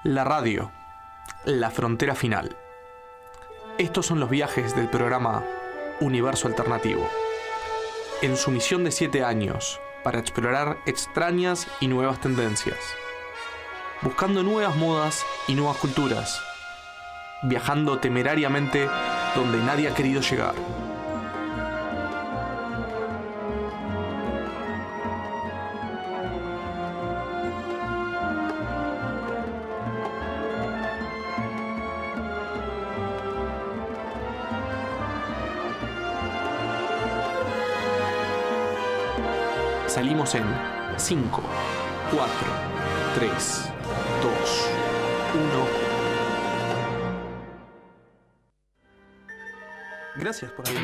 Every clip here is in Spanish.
La radio, la frontera final. Estos son los viajes del programa Universo Alternativo. En su misión de 7 años, para explorar extrañas y nuevas tendencias. Buscando nuevas modas y nuevas culturas. Viajando temerariamente donde nadie ha querido llegar. Salimos en 5, 4, 3, 2, 1. Gracias por haber.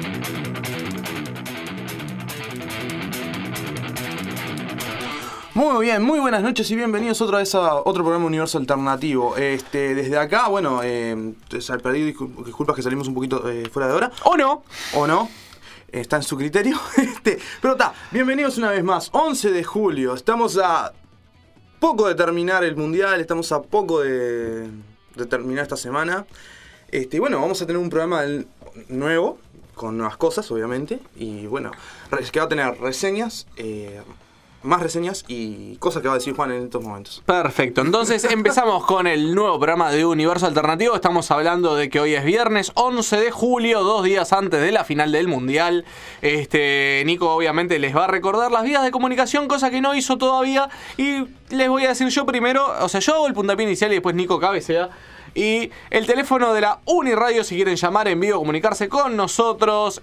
Muy bien, muy buenas noches y bienvenidos otra vez a otro programa Universo Alternativo. Desde acá, bueno, pedí disculpas que salimos un poquito fuera de hora. ¿O no? ¿O no? Está en su criterio. Pero está, bienvenidos una vez más. 11 de julio, estamos a poco de terminar el mundial, estamos a poco de terminar esta semana. Bueno, vamos a tener un programa nuevo, con nuevas cosas, obviamente. Y bueno, que va a tener reseñas, más reseñas y cosas que va a decir Juan en estos momentos. Perfecto, entonces empezamos con el nuevo programa de Universo Alternativo. Estamos hablando de que hoy es viernes 11 de julio, 2 días antes de la final del Mundial. Nico obviamente les va a recordar las vías de comunicación, cosa que no hizo todavía. Y les voy a decir yo primero, o sea, yo hago el puntapié inicial y después Nico cabecea. Y el teléfono de la Uniradio, si quieren llamar en vivo, comunicarse con nosotros,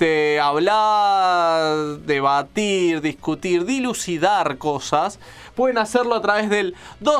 hablar, debatir, discutir, dilucidar cosas, pueden hacerlo a través del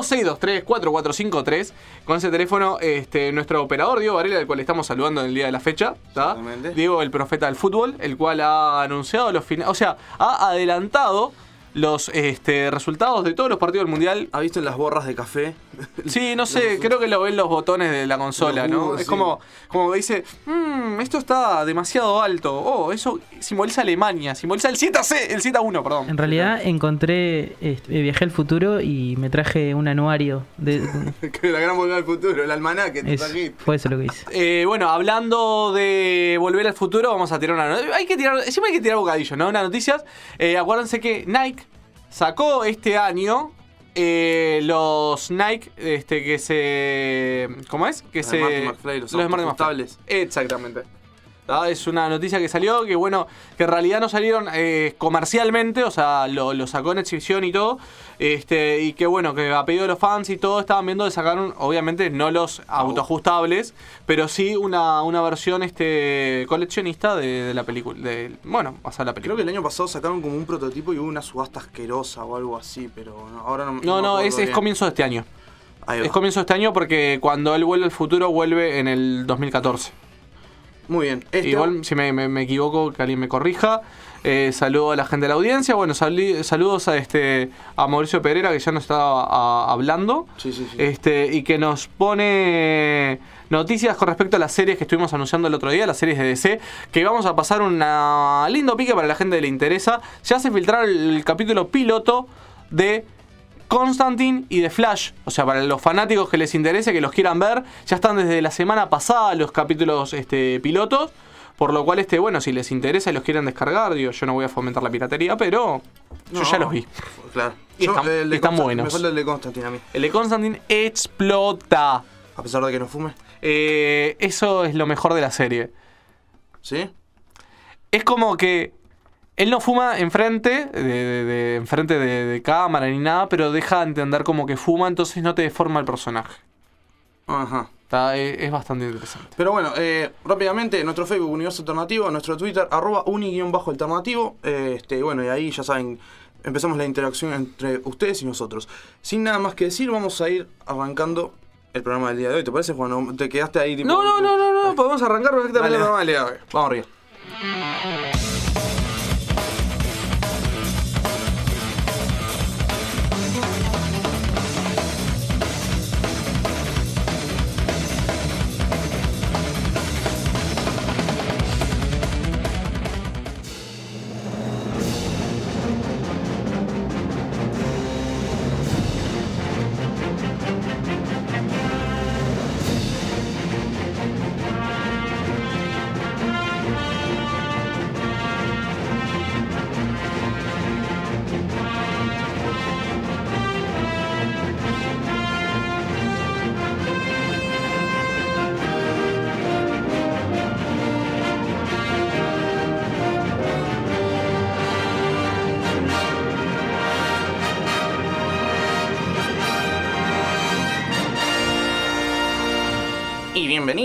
2623-4453. Con ese teléfono, nuestro operador Diego Varela, al cual estamos saludando en el día de la fecha, ¿tá? Diego, el profeta del fútbol, el cual ha anunciado los finales, o sea, ha adelantado los resultados de todos los partidos del Mundial. ¿Ha visto en las borras de café? Sí, no sé, creo que lo ven los botones de la consola, ¿no? Sí. Es como que dice, esto está demasiado alto. Oh, eso simboliza Alemania, simboliza el 7-C, el 7-1, perdón. En realidad viajé al futuro y me traje un anuario de Que la gran volver al futuro, el almanaque. fue eso lo que hice. Bueno, hablando de volver al futuro, vamos a tirar una noticia. Siempre hay que tirar bocadillo, ¿no? Unas noticias. Acuérdense que Nike sacó este año los Nike que se... ¿Cómo es? Que los Marty McFly, los ajustables. Exactamente. Es una noticia que salió, que bueno, que en realidad no salieron comercialmente, o sea, lo sacó en exhibición y todo, y que bueno, que a pedido de los fans y todo estaban viendo de sacar, obviamente no los autoajustables, pero sí una versión coleccionista de la película, bueno, pasar la película. Creo que el año pasado sacaron como un prototipo y hubo una subasta asquerosa o algo así, pero ahora no. No, es comienzo de este año. Es comienzo de este año porque cuando él vuelve al futuro vuelve en el 2014. Muy bien. Igual, si me equivoco, que alguien me corrija. Saludo a la gente de la audiencia. Bueno, saludos a Mauricio Pereira, que ya nos estaba hablando. Sí. Y que nos pone noticias con respecto a las series que estuvimos anunciando el otro día, las series de DC, que vamos a pasar un lindo pique para la gente que le interesa. Ya se filtraron el capítulo piloto de Constantine y de Flash, o sea, para los fanáticos que les interese, que los quieran ver, ya están desde la semana pasada los capítulos pilotos, por lo cual bueno, si les interesa y los quieren descargar, digo, yo no voy a fomentar la piratería, pero yo ya los vi. Claro. Y están buenos. Me falta el de Constantine a mí. El de Constantine explota. A pesar de que no fume. Eso es lo mejor de la serie. ¿Sí? Es como que él no fuma enfrente de cámara ni nada, pero deja entender como que fuma, entonces no te deforma el personaje. Ajá. Es bastante interesante. Pero bueno, rápidamente, nuestro Facebook Universo Alternativo, nuestro Twitter, @uni_alternativo. Bueno, y ahí ya saben, empezamos la interacción entre ustedes y nosotros. Sin nada más que decir, vamos a ir arrancando el programa del día de hoy. ¿Te parece, Juan? ¿Te quedaste ahí? Tipo, No, podemos arrancar perfectamente el programa del día de hoy. Vamos arriba.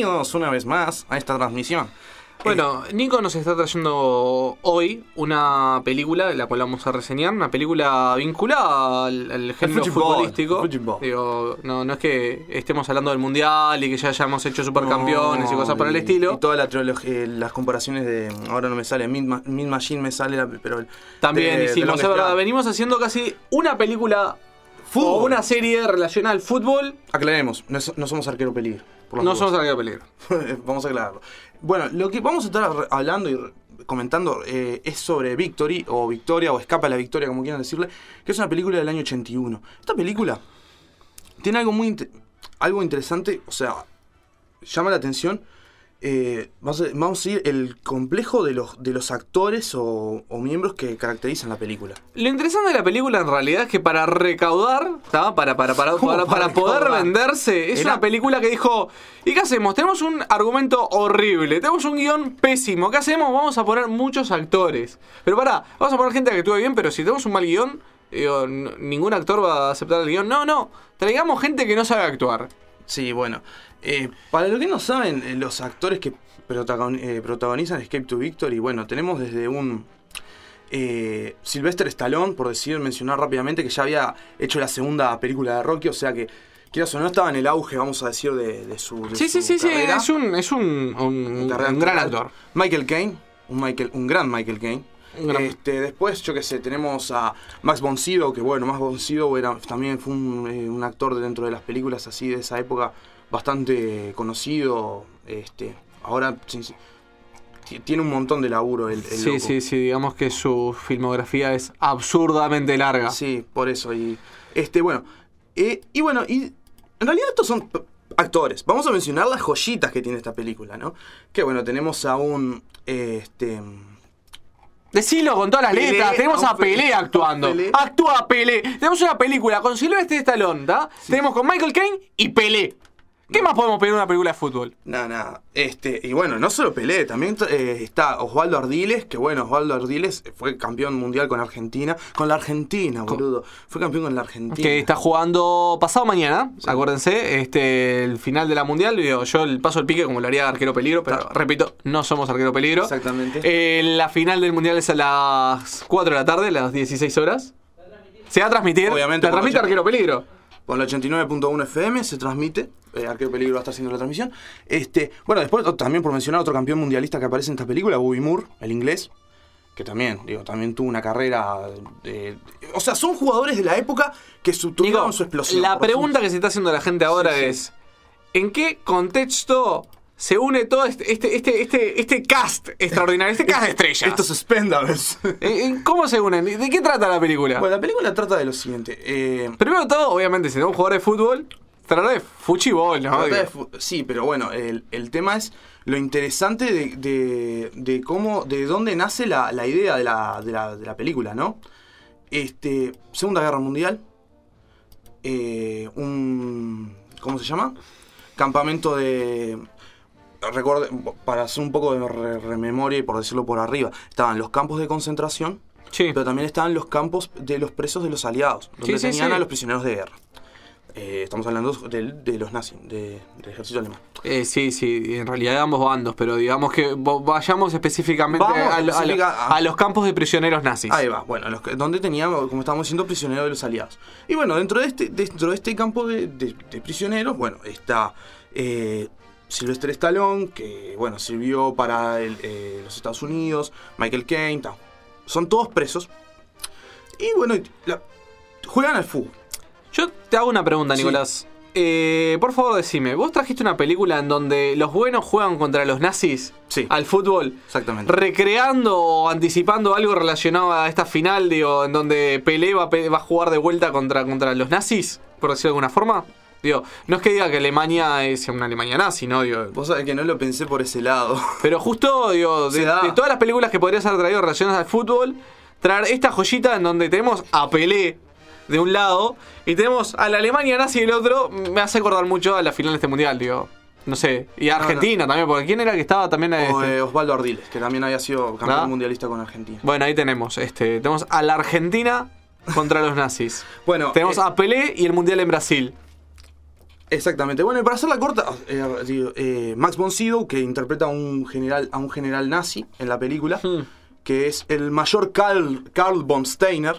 bienvenidos una vez más a esta transmisión. Bueno, Nico nos está trayendo hoy una película de la cual vamos a reseñar, una película vinculada al género futbolístico. Digo, no es que estemos hablando del mundial y que ya hayamos hecho supercampeones y cosas por el estilo. Y toda la trilogía, las comparaciones de, ahora no me sale, Mean Machine me sale, pero también hicimos, es verdad, venimos haciendo casi una película o una serie relacionada al fútbol. Aclaremos, no somos arquero peligro. No somos arquero peligro. Vamos a aclararlo. Bueno, lo que vamos a estar hablando y comentando es sobre Victory, o Victoria, o Escapa a la Victoria, como quieran decirle, que es una película del año 81. Esta película tiene algo interesante, o sea, llama la atención. Vamos a ir el complejo de los actores o miembros que caracterizan la película. Lo interesante de la película en realidad es que para recaudar, ¿tá? para poder venderse, es una película que dijo, ¿y qué hacemos? Tenemos un argumento horrible, tenemos un guión pésimo, ¿qué hacemos? Vamos a poner muchos actores. Pero vamos a poner gente que actúe bien, pero si tenemos un mal guión, ningún actor va a aceptar el guión. No, traigamos gente que no sabe actuar. Sí, bueno. Para los que no saben, los actores que protagonizan Escape to Victory, bueno, tenemos desde un Sylvester Stallone, por mencionar rápidamente, que ya había hecho la segunda película de Rocky, o sea que, quieras o no, estaba en el auge, vamos a decir, de su carrera. Es un gran actor. Michael Caine, un gran Michael Caine. Después, yo qué sé, tenemos a Max von Sydow, que bueno, Max von Sydow también fue un actor dentro de las películas así de esa época, bastante conocido. Ahora tiene un montón de laburo el loco. Sí, digamos que su filmografía es absurdamente larga. Sí, por eso. Y en realidad estos son actores. Vamos a mencionar las joyitas que tiene esta película, ¿no? Que bueno, tenemos a un Decilo con todas las letras, tenemos a Pelé actuando. Actúa Pelé. Tenemos una película con Sylvester Stallone, ¿tá? Sí. Tenemos con Michael Caine y Pelé. ¿Qué más podemos pedir en una película de fútbol? Nada. Y bueno, no solo Pelé, también está Osvaldo Ardiles, que bueno, Osvaldo Ardiles fue campeón mundial con Argentina. Con la Argentina, boludo. Fue campeón con la Argentina. Que está jugando pasado mañana, sí. Acuérdense, el final de la mundial. Yo paso el pique como lo haría arquero peligro, pero repito, no somos arquero peligro. Exactamente. La final del mundial es a las 4 de la tarde, a las 16 horas. Se va a transmitir. Obviamente. Se transmite arquero peligro. Con la 89.1 FM se transmite. Arquero Peligro va a estar haciendo la transmisión. Bueno, después también por mencionar otro campeón mundialista que aparece en esta película, Bobby Moore, el inglés, que también tuvo una carrera o sea, son jugadores de la época que tuvieron su explosión. La pregunta que se está haciendo la gente ahora es: ¿en qué contexto se une todo este cast extraordinario, este cast de estrellas? Estos Spendables. ¿Cómo se unen? ¿De qué trata la película? Bueno, la película trata de lo siguiente. Primero de todo, obviamente, si tenemos un jugador de fútbol, trata de fuchibol, ¿no? Sí, pero bueno, el tema es lo interesante de dónde nace la idea de la película, ¿no? Segunda Guerra Mundial. ¿Cómo se llama? Campamento de... para hacer un poco de rememoria y por decirlo por arriba, estaban los campos de concentración, sí, pero también estaban los campos de los presos de los aliados, donde tenían a los prisioneros de guerra. Estamos hablando de los nazis, del ejército alemán. Sí, en realidad de ambos bandos, pero digamos que vayamos específicamente a los campos de prisioneros nazis. Ahí va, bueno, donde teníamos, como estábamos diciendo, prisioneros de los aliados. Y bueno, dentro de este campo de prisioneros, bueno, está Sylvester Stallone, que bueno, sirvió para los Estados Unidos, Michael Caine, son todos presos. Y bueno, juegan al fútbol. Yo te hago una pregunta, Nicolás. Por favor, decime, ¿vos trajiste una película en donde los buenos juegan contra los nazis al fútbol? Exactamente. Recreando o anticipando algo relacionado a esta final, en donde Pelé va a jugar de vuelta contra los nazis, por decirlo de alguna forma. No es que diga que Alemania sea una Alemania nazi, ¿no? Vos sabés que no lo pensé por ese lado. Pero justo, de todas las películas que podrías haber traído relacionadas al fútbol, traer esta joyita en donde tenemos a Pelé de un lado y tenemos a la Alemania nazi del otro, me hace acordar mucho a la final de este mundial, no sé, y a Argentina también, porque ¿quién era que estaba también? Osvaldo Ardiles, que también había sido campeón mundialista con Argentina. Bueno, ahí tenemos a la Argentina contra los nazis. Bueno, tenemos a Pelé y el mundial en Brasil. Exactamente. Bueno, y para hacerla corta, Max von Sydow, que interpreta a un general nazi en la película, que es el mayor Karl von Steiner,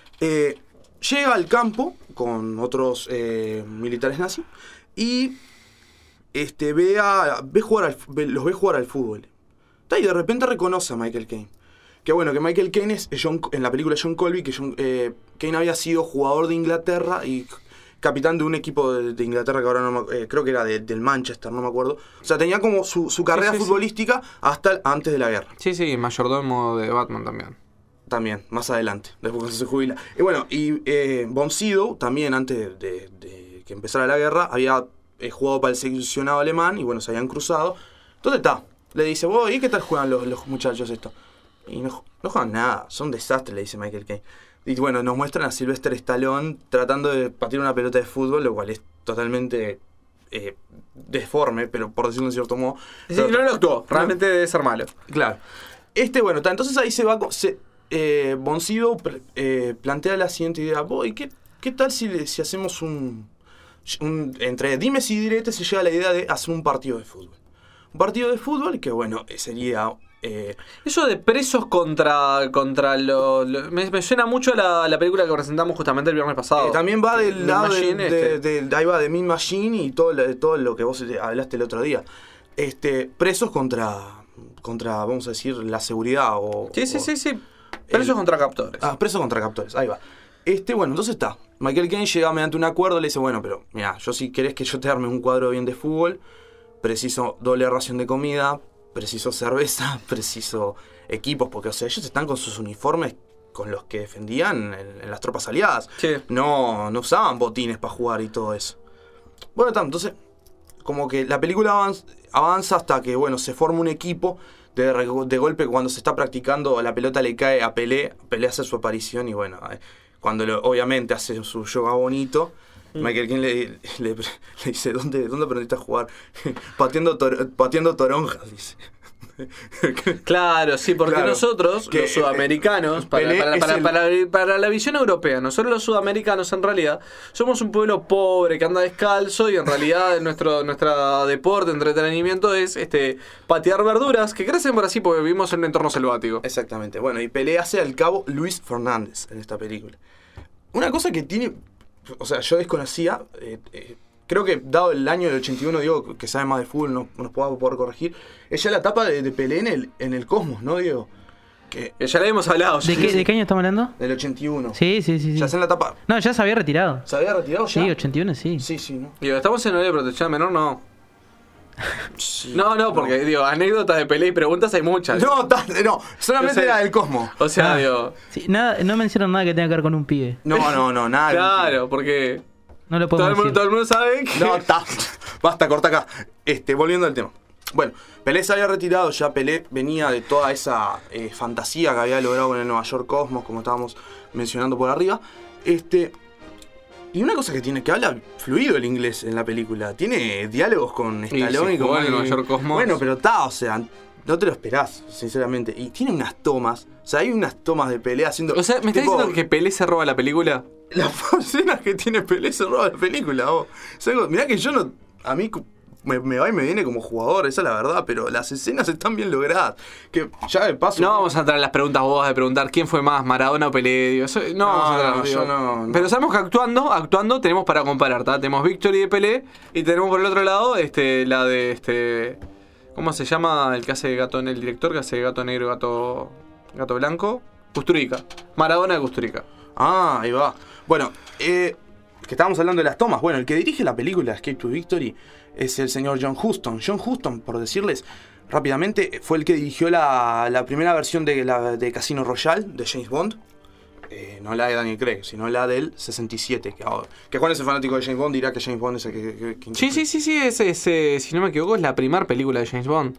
llega al campo con otros militares nazis y los ve jugar al fútbol. Y de repente reconoce a Michael Caine. Que bueno, que Michael Caine es en la película John Colby, que Caine había sido jugador de Inglaterra y capitán de un equipo de Inglaterra que ahora no me, creo que era del Manchester, no me acuerdo. O sea, tenía como su carrera futbolística hasta antes de la guerra. Sí, mayordomo de Batman también. También, más adelante, después cuando se jubila. Y bueno, von Sydow también antes de que empezara la guerra había jugado para el seleccionado alemán y bueno, se habían cruzado. Entonces le dice, vos, ¿y qué tal juegan los muchachos esto? Y no juegan nada, son desastres, le dice Michael Caine. Y bueno, nos muestran a Sylvester Stallone tratando de patear una pelota de fútbol, lo cual es totalmente deforme, pero por decirlo de cierto modo. Sí, no lo actuó, realmente debe ser malo. Claro. Bueno, entonces ahí von Sydow plantea la siguiente idea. ¿Y qué tal si hacemos entre dimes y diretes se llega a la idea de hacer un partido de fútbol? Un partido de fútbol que, bueno, sería... Eso de presos contra me suena mucho a la película que presentamos justamente el viernes pasado. También va del lado ahí va de Mean Machine y todo lo que vos hablaste el otro día. Presos contra, vamos a decir, la seguridad o... Sí. Presos contra captores. Presos contra captores, ahí va. Bueno, entonces Michael Caine llega mediante un acuerdo, le dice, bueno, pero mira, yo si querés que yo te arme un cuadro bien de fútbol, preciso doble ración de comida, preciso cerveza, preciso equipos, porque o sea, ellos están con sus uniformes con los que defendían en las tropas aliadas. Sí. No usaban botines para jugar y todo eso. Bueno, entonces, como que la película avanza hasta que, bueno, se forma un equipo. De golpe, cuando se está practicando, la pelota le cae a Pelé hace su aparición y bueno, cuando obviamente hace su yoga bonito, Michael Caine le dice, ¿dónde aprendiste a jugar? pateando toronjas, dice. Claro, sí, porque claro, nosotros, los sudamericanos, para la visión europea, nosotros los sudamericanos en realidad somos un pueblo pobre que anda descalzo y en realidad nuestro deporte, entretenimiento es patear verduras que crecen por así porque vivimos en un entorno selvático. Exactamente, bueno, y Pelé hace al cabo Luis Fernández en esta película. Una cosa que tiene, o sea, yo desconocía, creo que dado el año del 81, Diego, que sabe más de fútbol, no nos pueda poder corregir, es ya la etapa de Pelé en el Cosmos, ¿no, Diego? Que ya la hemos hablado. ¿De qué año estamos hablando? Del 81. Sí. Ya está en la etapa. No, ya se había retirado. ¿Se había retirado ya? Sí, 81, sí. Sí, ¿no? Digo, ¿estamos en horario de protección menor? No. Sí, no, porque, digo, anécdotas de Pelé y preguntas hay muchas. No, solamente la del Cosmos. O sea, digo... Sí, no mencionan nada que tenga que ver con un pibe. No, nada. Claro, porque... No lo podemos decir. Todo el mundo sabe que... No, basta, corta acá. Volviendo al tema. Bueno, Pelé se había retirado, ya Pelé venía de toda esa fantasía que había logrado con el Nueva York Cosmos, como estábamos mencionando por arriba. Y una cosa que habla fluido el inglés en la película. Tiene diálogos con Stallone y con el Nueva York Cosmos. Bueno, pero o sea, no te lo esperás, sinceramente. Y tiene unas tomas, o sea, hay unas tomas de Pelé haciendo... O sea, ¿me estás diciendo que Pelé se roba la película? Las escenas que tiene Pelé se roba la película, vos. O sea, mirá que yo no... A mí me va y me viene como jugador, esa es la verdad, pero las escenas están bien logradas. Que ya de paso... No vamos a entrar en las preguntas vos de preguntar quién fue más, Maradona o Pelé. Digo, no vamos a entrar, yo no. Pero sabemos que actuando tenemos para comparar, ¿tá? Tenemos Victory de Pelé y tenemos por el otro lado la de ¿cómo se llama el que hace gato, el director que hace gato negro, gato blanco? Kusturica. Maradona de Kusturica. Ah, ahí va. Bueno, que estábamos hablando de las tomas. Bueno, el que dirige la película Escape to Victory es el señor John Huston. John Huston, por decirles rápidamente, fue el que dirigió la primera versión de Casino Royale de James Bond. No la de Daniel Craig, sino la del 67. Que Juan es el fanático de James Bond, dirá que James Bond es el que Sí, si no me equivoco, es la primera película de James Bond.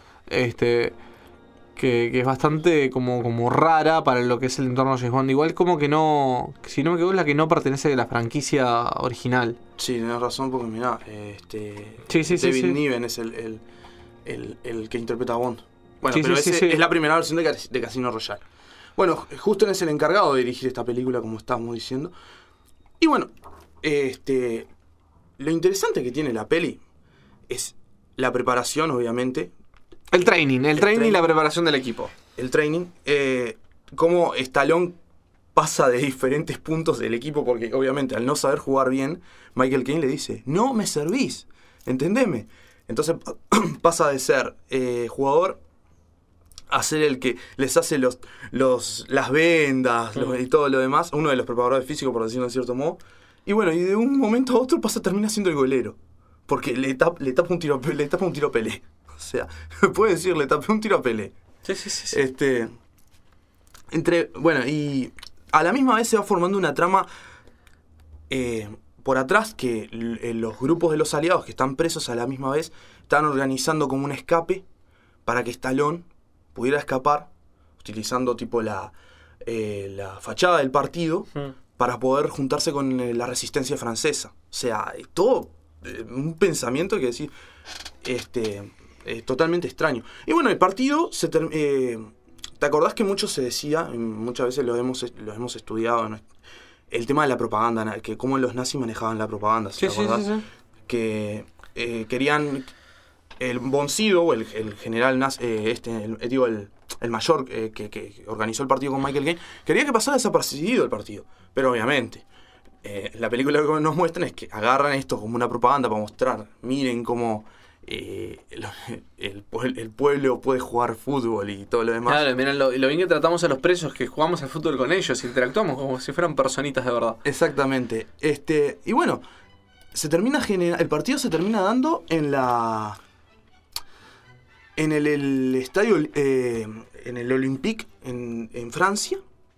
Que es bastante como rara para lo que es el entorno de James Bond. Igual como que no... Si no me equivoco es la que no pertenece a la franquicia original. Sí, tenés razón porque mirá, David Niven es el que interpreta a Bond. Bueno, pero es la primera versión de Casino Royale. Bueno, Huston es el encargado de dirigir esta película, como estábamos diciendo. Y bueno, lo interesante que tiene la peli es la preparación, obviamente. El training y la preparación del equipo. El training. Cómo Stallone pasa de diferentes puntos del equipo, porque obviamente al no saber jugar bien, Michael Caine le dice, no me servís, entendeme. Entonces pasa de ser jugador a ser el que les hace las vendas y todo lo demás, uno de los preparadores físicos, por decirlo de cierto modo. Y bueno, y de un momento a otro termina siendo el golero, porque le tapa un tiro a Pelé. O sea, puede decir, le tapé un tiro a Pelé. Sí. Bueno, y a la misma vez se va formando una trama por atrás que los grupos de los aliados que están presos a la misma vez están organizando como un escape para que Stallone pudiera escapar utilizando tipo la fachada del partido para poder juntarse con la resistencia francesa. O sea, es todo un pensamiento que decir totalmente extraño. Y bueno, el partido ¿te acordás que mucho se decía, muchas veces lo hemos estudiado, ¿no? El tema de la propaganda, que cómo los nazis manejaban la propaganda, ¿te acordás? Sí. Que querían el Boncido, o el general nazi, el mayor que organizó el partido con Michael Caine, quería que pasara desapercibido el partido. Pero obviamente, la película que nos muestran es que agarran esto como una propaganda para mostrar, miren cómo el pueblo puede jugar fútbol y todo lo demás. Claro, miren lo bien que tratamos a los presos, que jugamos al fútbol con ellos, interactuamos como si fueran personitas de verdad. Exactamente. Y bueno, el partido se termina dando en el estadio, en el Olympique en Francia.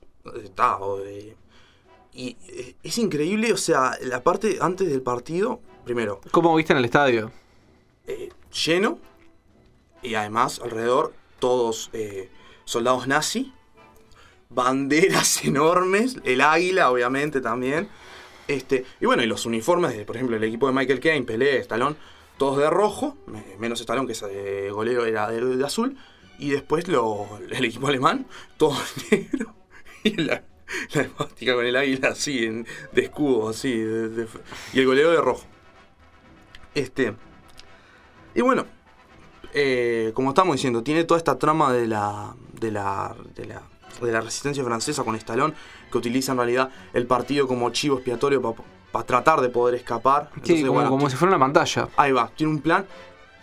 Y es increíble, o sea, la parte antes del partido, primero, ¿Cómo viste en el estadio? Lleno, y además alrededor todos soldados nazis, banderas enormes, el águila obviamente también, y bueno, y los uniformes de, por ejemplo, el equipo de Michael Caine, Pelé, Stallone, todos de rojo, menos Stallone, que es golero, era de azul, y después el equipo alemán, todo negro, y la esvástica con el águila así, de escudo, así, y el golero de rojo. Y bueno, como estamos diciendo, tiene toda esta trama de la resistencia francesa con Stallone, que utiliza en realidad el partido como chivo expiatorio para tratar de poder escapar. Sí, entonces, como si fuera una pantalla. Ahí va, tiene un plan.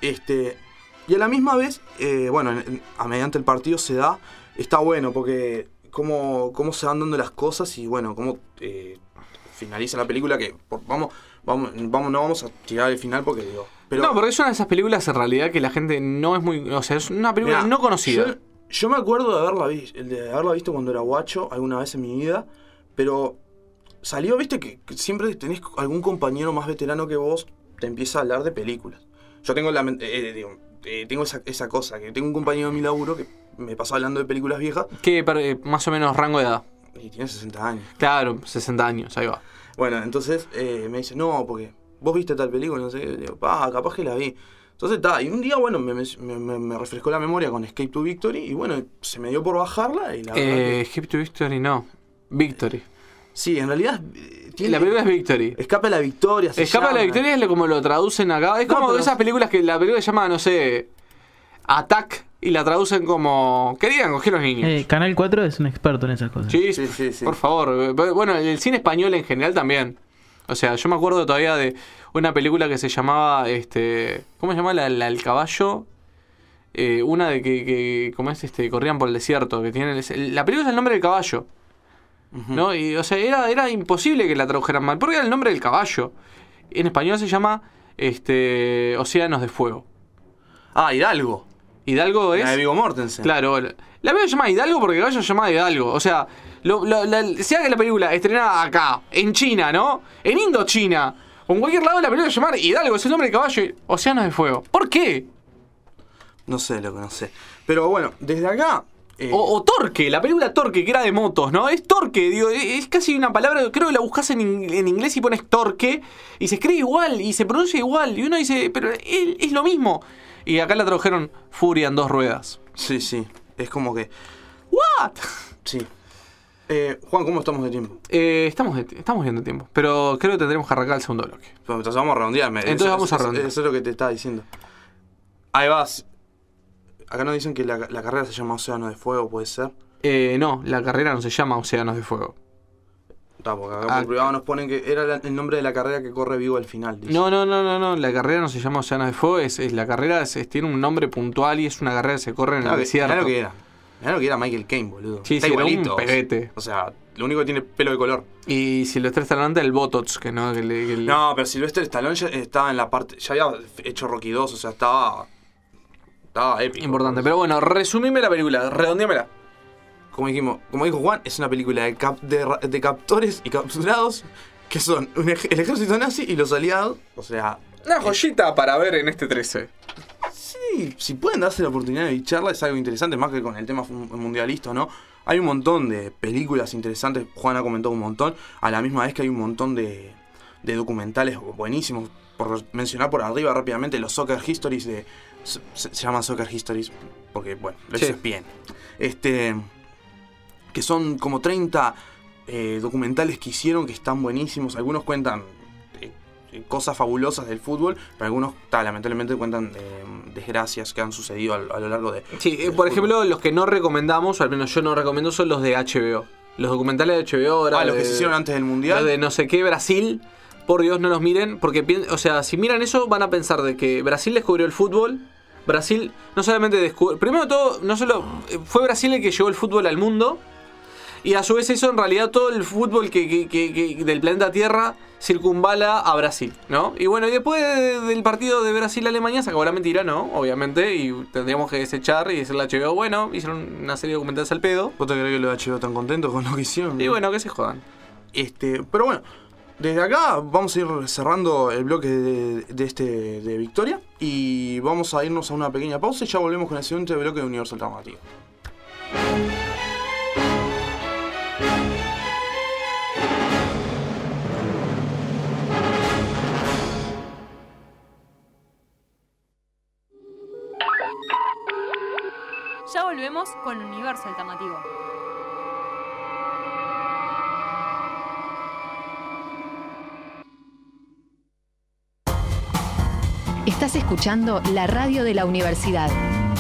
Y a la misma vez, mediante el partido está bueno, porque cómo se van dando las cosas y bueno, cómo finaliza la película, que no vamos a tirar el final porque digo... No, porque es una de esas películas en realidad que la gente no es muy... O sea, es una película no conocida. Yo me acuerdo de haberla visto cuando era guacho alguna vez en mi vida, pero salió, viste, que siempre tenés algún compañero más veterano que vos, te empieza a hablar de películas. Yo tengo tengo esa cosa, que tengo un compañero de mi laburo que me pasa hablando de películas viejas. ¿Qué más o menos rango de edad? Y tiene 60 años. Claro, 60 años, ahí va. Bueno, entonces me dice, no, porque vos viste tal película, no sé qué. Digo, capaz que la vi. Entonces y un día, bueno, me refrescó la memoria con Escape to Victory y bueno, se me dio por bajarla y la verdad que... Escape to Victory no, Victory. Sí, en realidad... La película es Victory. Escape a la Victoria. Escape a la Victoria es como lo traducen acá. Es como esas películas que la película se llama, no sé, Attack y la traducen como... Querían coger los niños. Canal 4 es un experto en esas cosas. Sí. Por favor. Bueno, el cine español en general también. O sea, yo me acuerdo todavía de una película que se llamaba, ¿cómo se llama? El caballo. Una de que ¿cómo es? Corrían por el desierto. Que tienen la película es el nombre del caballo. Uh-huh. ¿No? Y, o sea, era imposible que la tradujeran mal, porque era el nombre del caballo. En español se llama Océanos de Fuego. Ah, Hidalgo. Hidalgo es... La de Viggo Mortensen. Claro, la película se llama Hidalgo porque el caballo se llama Hidalgo. O sea, sea que la película estrenada acá, en China, ¿no? En Indochina, o en cualquier lado, la película se llama Hidalgo, es el nombre del caballo, Océanos de Fuego. ¿Por qué? No sé, loco, no sé. Pero bueno, desde acá... O Torque, la película Torque, que era de motos, ¿no? Es Torque, digo, es casi una palabra, creo que la buscas en inglés y pones Torque, y se escribe igual, y se pronuncia igual, y uno dice, pero es lo mismo. Y acá la tradujeron Furia en 2 ruedas. Sí, es como que... ¿What? Sí. Juan, ¿cómo estamos de tiempo? Estamos bien de tiempo, pero creo que tendremos que arrancar el segundo bloque. Entonces vamos a redondear. Entonces vamos a redondear. Eso es lo que te estaba diciendo. Ahí vas. Acá nos dicen que la carrera se llama Océano de Fuego, ¿puede ser? No, la carrera no se llama Océanos de Fuego. Porque acá por privado nos ponen que era el nombre de la carrera que corre Vigo al final. Dice. No, la carrera no se llama Océanos de Fuego, la carrera tiene un nombre puntual y es una carrera que se corre en el desierto. Mirá lo que era Michael Caine, boludo. Sí, está sí, igualito. Era un pebete. O sea, lo único que tiene pelo de color. Y Silvestre Stallone el Botox, que no... No, pero Silvestre Stallone ya estaba en la parte... Ya había hecho Rocky 2, o sea, estaba épico. Importante, pero bueno, resumime la película, redondeámela. Como dijo Juan, es una película de captores y capturados que son el ejército nazi y los aliados. O sea... Una joyita para ver en este 13. Sí, si pueden darse la oportunidad de bicharla es algo interesante, más que con el tema mundialista, ¿no? Hay un montón de películas interesantes, Juan ha comentado un montón, a la misma vez que hay un montón de documentales buenísimos. Por mencionar por arriba rápidamente los Soccer Histories se llaman Soccer Histories porque, bueno, lo es bien. Que son como 30 documentales que hicieron que están buenísimos. Algunos cuentan cosas fabulosas del fútbol, pero algunos lamentablemente cuentan desgracias que han sucedido a lo largo de... Sí, por ejemplo, los que no recomendamos, o al menos yo no recomiendo, son los de HBO. Los documentales de HBO ahora... los que se hicieron antes del Mundial. Los de no sé qué, Brasil. Por Dios, no los miren, porque, o sea, si miran eso van a pensar de que Brasil descubrió el fútbol. Brasil no solamente descubrió... Primero de todo, no solo fue Brasil el que llevó el fútbol al mundo, y a su vez eso en realidad todo el fútbol que del planeta Tierra circunvala a Brasil, ¿no? Y bueno, y después del partido de Brasil-Alemania se acabó la mentira, ¿no? Obviamente, y tendríamos que desechar y decirle a HBO, bueno, hicieron una serie de documentales al pedo. ¿Vos te crees que los de HBO están contentos con lo que hicieron? Y bueno, que se jodan. Pero bueno, desde acá vamos a ir cerrando el bloque de Victoria y vamos a irnos a una pequeña pausa y ya volvemos con el siguiente bloque de Universo Alternativo. Ya volvemos con Universo Alternativo. Estás escuchando la radio de la universidad.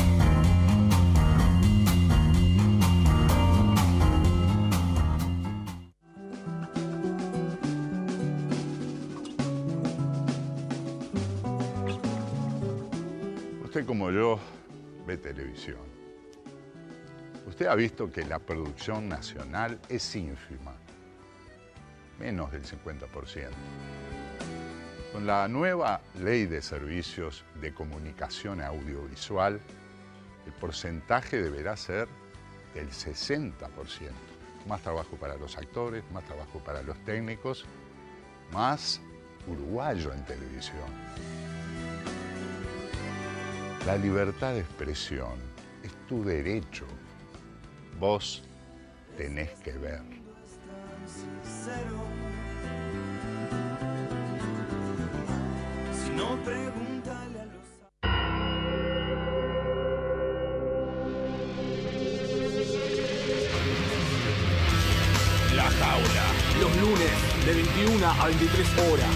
Usted, como yo, ve televisión. Usted ha visto que la producción nacional es ínfima, menos del 50%. Con la nueva Ley de Servicios de Comunicación Audiovisual, el porcentaje deberá ser del 60%. Más trabajo para los actores, más trabajo para los técnicos, más uruguayo en televisión. La libertad de expresión es tu derecho. Vos tenés que ver. Si no, pregúntale a los... La Jaula, los lunes de 21 a 23 horas.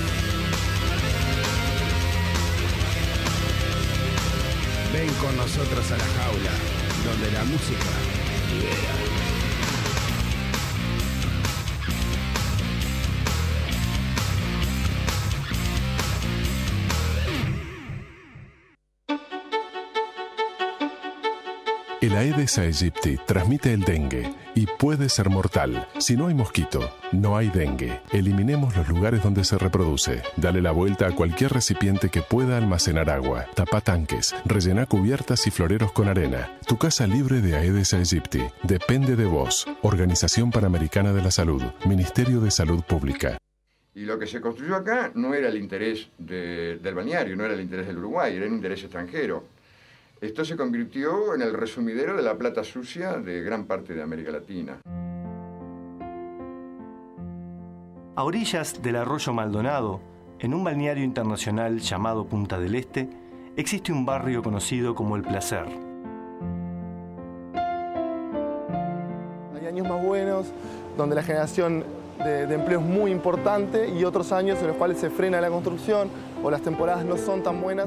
Ven con nosotros a La Jaula, donde la música libera. El Aedes aegypti transmite el dengue y puede ser mortal. Si no hay mosquito, no hay dengue. Eliminemos los lugares donde se reproduce. Dale la vuelta a cualquier recipiente que pueda almacenar agua. Tapa tanques, rellena cubiertas y floreros con arena. Tu casa libre de Aedes aegypti depende de vos. Organización Panamericana de la Salud. Ministerio de Salud Pública. Y lo que se construyó acá no era el interés del balneario, no era el interés del Uruguay, era un interés extranjero. Esto se convirtió en el resumidero de la plata sucia de gran parte de América Latina. A orillas del arroyo Maldonado, en un balneario internacional llamado Punta del Este, existe un barrio conocido como El Placer. Hay años más buenos, donde la generación de empleo es muy importante, y otros años en los cuales se frena la construcción o las temporadas no son tan buenas.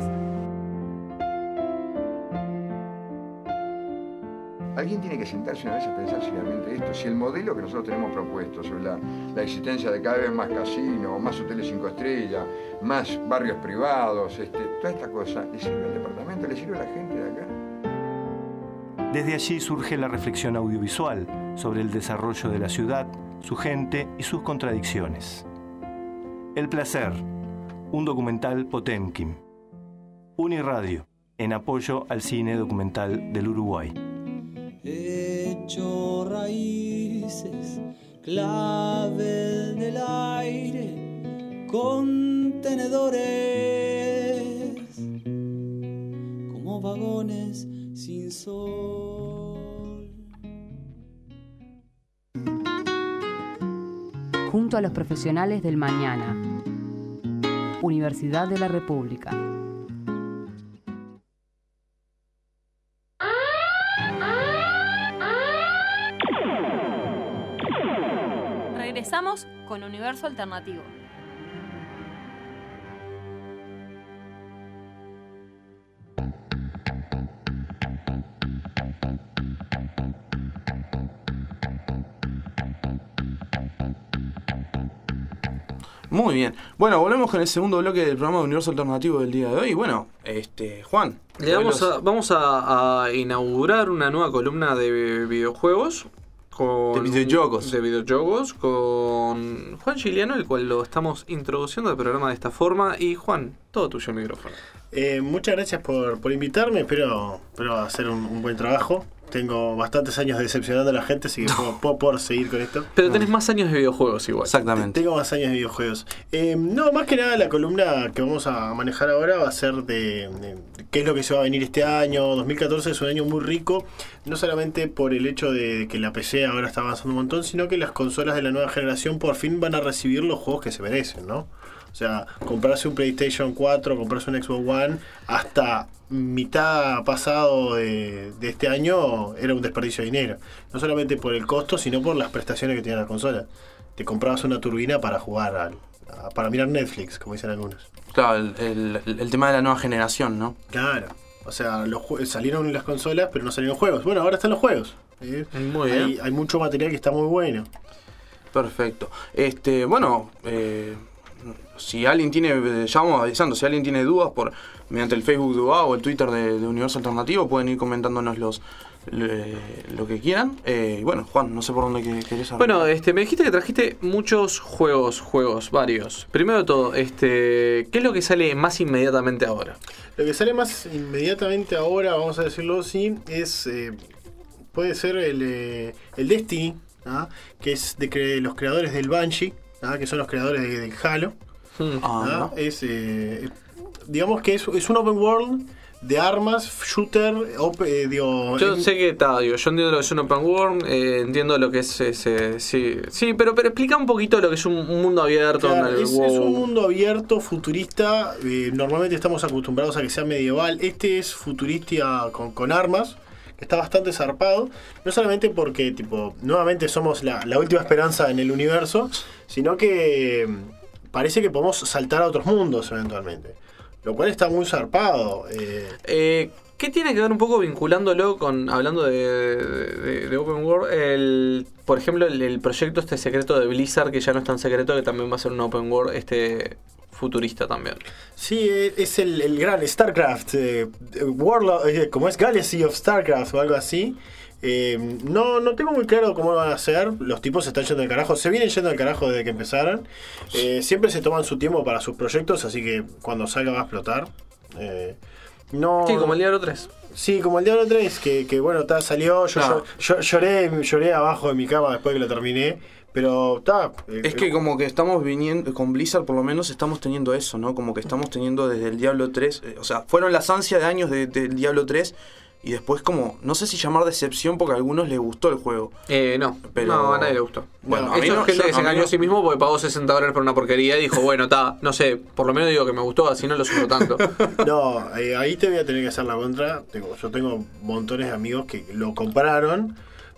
Alguien tiene que sentarse una vez a pensar seriamente esto. Si el modelo que nosotros tenemos propuesto sobre la existencia de cada vez más casinos, más hoteles 5 estrellas, más barrios privados, toda esta cosa, ¿le sirve al departamento? ¿Le sirve a la gente de acá? Desde allí surge la reflexión audiovisual sobre el desarrollo de la ciudad, su gente y sus contradicciones. El placer, un documental Potemkin. Uniradio, en apoyo al cine documental del Uruguay. Hecho raíces, clave del aire, contenedores, como vagones sin sol. Junto a los profesionales del mañana. Universidad de la República. Regresamos con Universo Alternativo. Muy bien. Bueno, volvemos con el segundo bloque del programa de Universo Alternativo del día de hoy. Bueno, Juan. Vamos a inaugurar una nueva columna de videojuegos. De videojuegos con Juan Giliano, el cual lo estamos introduciendo al programa de esta forma. Y Juan, todo tuyo el micrófono. Muchas gracias por invitarme. Espero hacer un buen trabajo. Tengo bastantes años decepcionando a la gente, así que puedo seguir con esto. Pero tenés más años de videojuegos igual. Exactamente. Tengo más años de videojuegos. No, más que nada la columna que vamos a manejar ahora va a ser de qué es lo que se va a venir este año. 2014 es un año muy rico, no solamente por el hecho de que la PC ahora está avanzando un montón, sino que las consolas de la nueva generación por fin van a recibir los juegos que se merecen, ¿no? O sea, comprarse un PlayStation 4, comprarse un Xbox One, hasta mitad pasado de este año era un desperdicio de dinero. No solamente por el costo, sino por las prestaciones que tiene la consola. Te comprabas una turbina para jugar, para mirar Netflix, como dicen algunos. Claro, el tema de la nueva generación, ¿no? Claro. O sea, salieron las consolas, pero no salieron juegos. Bueno, ahora están los juegos. Muy bien. Hay mucho material que está muy bueno. Perfecto. Si alguien tiene, ya vamos avisando, si alguien tiene dudas mediante el Facebook de UA o el Twitter de Universo Alternativo, pueden ir comentándonos lo que quieran. Bueno, Juan, no sé por dónde querés hablar. Bueno, me dijiste que trajiste muchos juegos, varios. Primero de todo, ¿qué es lo que sale más inmediatamente ahora? Lo que sale más inmediatamente ahora, vamos a decirlo así, puede ser el Destiny, ¿ah? Que es de los creadores del Bungie, ¿ah? Que son los creadores del Halo. Digamos que es un open world de armas, shooter, yo sé que yo entiendo lo que es un open world, entiendo lo que es sí, pero explica un poquito lo que es un mundo abierto. Claro, es un mundo abierto, futurista. Normalmente estamos acostumbrados a que sea medieval. Este es futurista con armas, que está bastante zarpado. No solamente porque nuevamente somos la última esperanza en el universo, sino que parece que podemos saltar a otros mundos eventualmente. Lo cual está muy zarpado. ¿Qué tiene que ver un poco vinculándolo hablando de Open World? Por ejemplo, el proyecto secreto de Blizzard, que ya no es tan secreto, que también va a ser un Open World futurista también. Sí, es el gran StarCraft, como es Galaxy of StarCraft o algo así. No tengo muy claro cómo van a hacer. Los tipos se están yendo al carajo, se vienen yendo al carajo desde que empezaron. Siempre se toman su tiempo para sus proyectos, así que cuando salga va a explotar. Sí, como el Diablo 3. Sí, como el Diablo 3, que bueno, salió. Yo lloré abajo de mi cama después que lo terminé. Pero es que como que estamos viniendo, con Blizzard por lo menos estamos teniendo eso, ¿no? Como que estamos teniendo desde el Diablo 3, o sea, fueron las ansias de años del Diablo 3 y después como, no sé si llamar decepción porque a algunos les gustó el juego. No, a nadie le gustó. Bueno, a mí no, gente que se engañó a sí mismo porque pagó $60 por una porquería y dijo, bueno, no sé, por lo menos digo que me gustó, así no lo sufro tanto. No, ahí te voy a tener que hacer la contra. Yo tengo montones de amigos que lo compraron,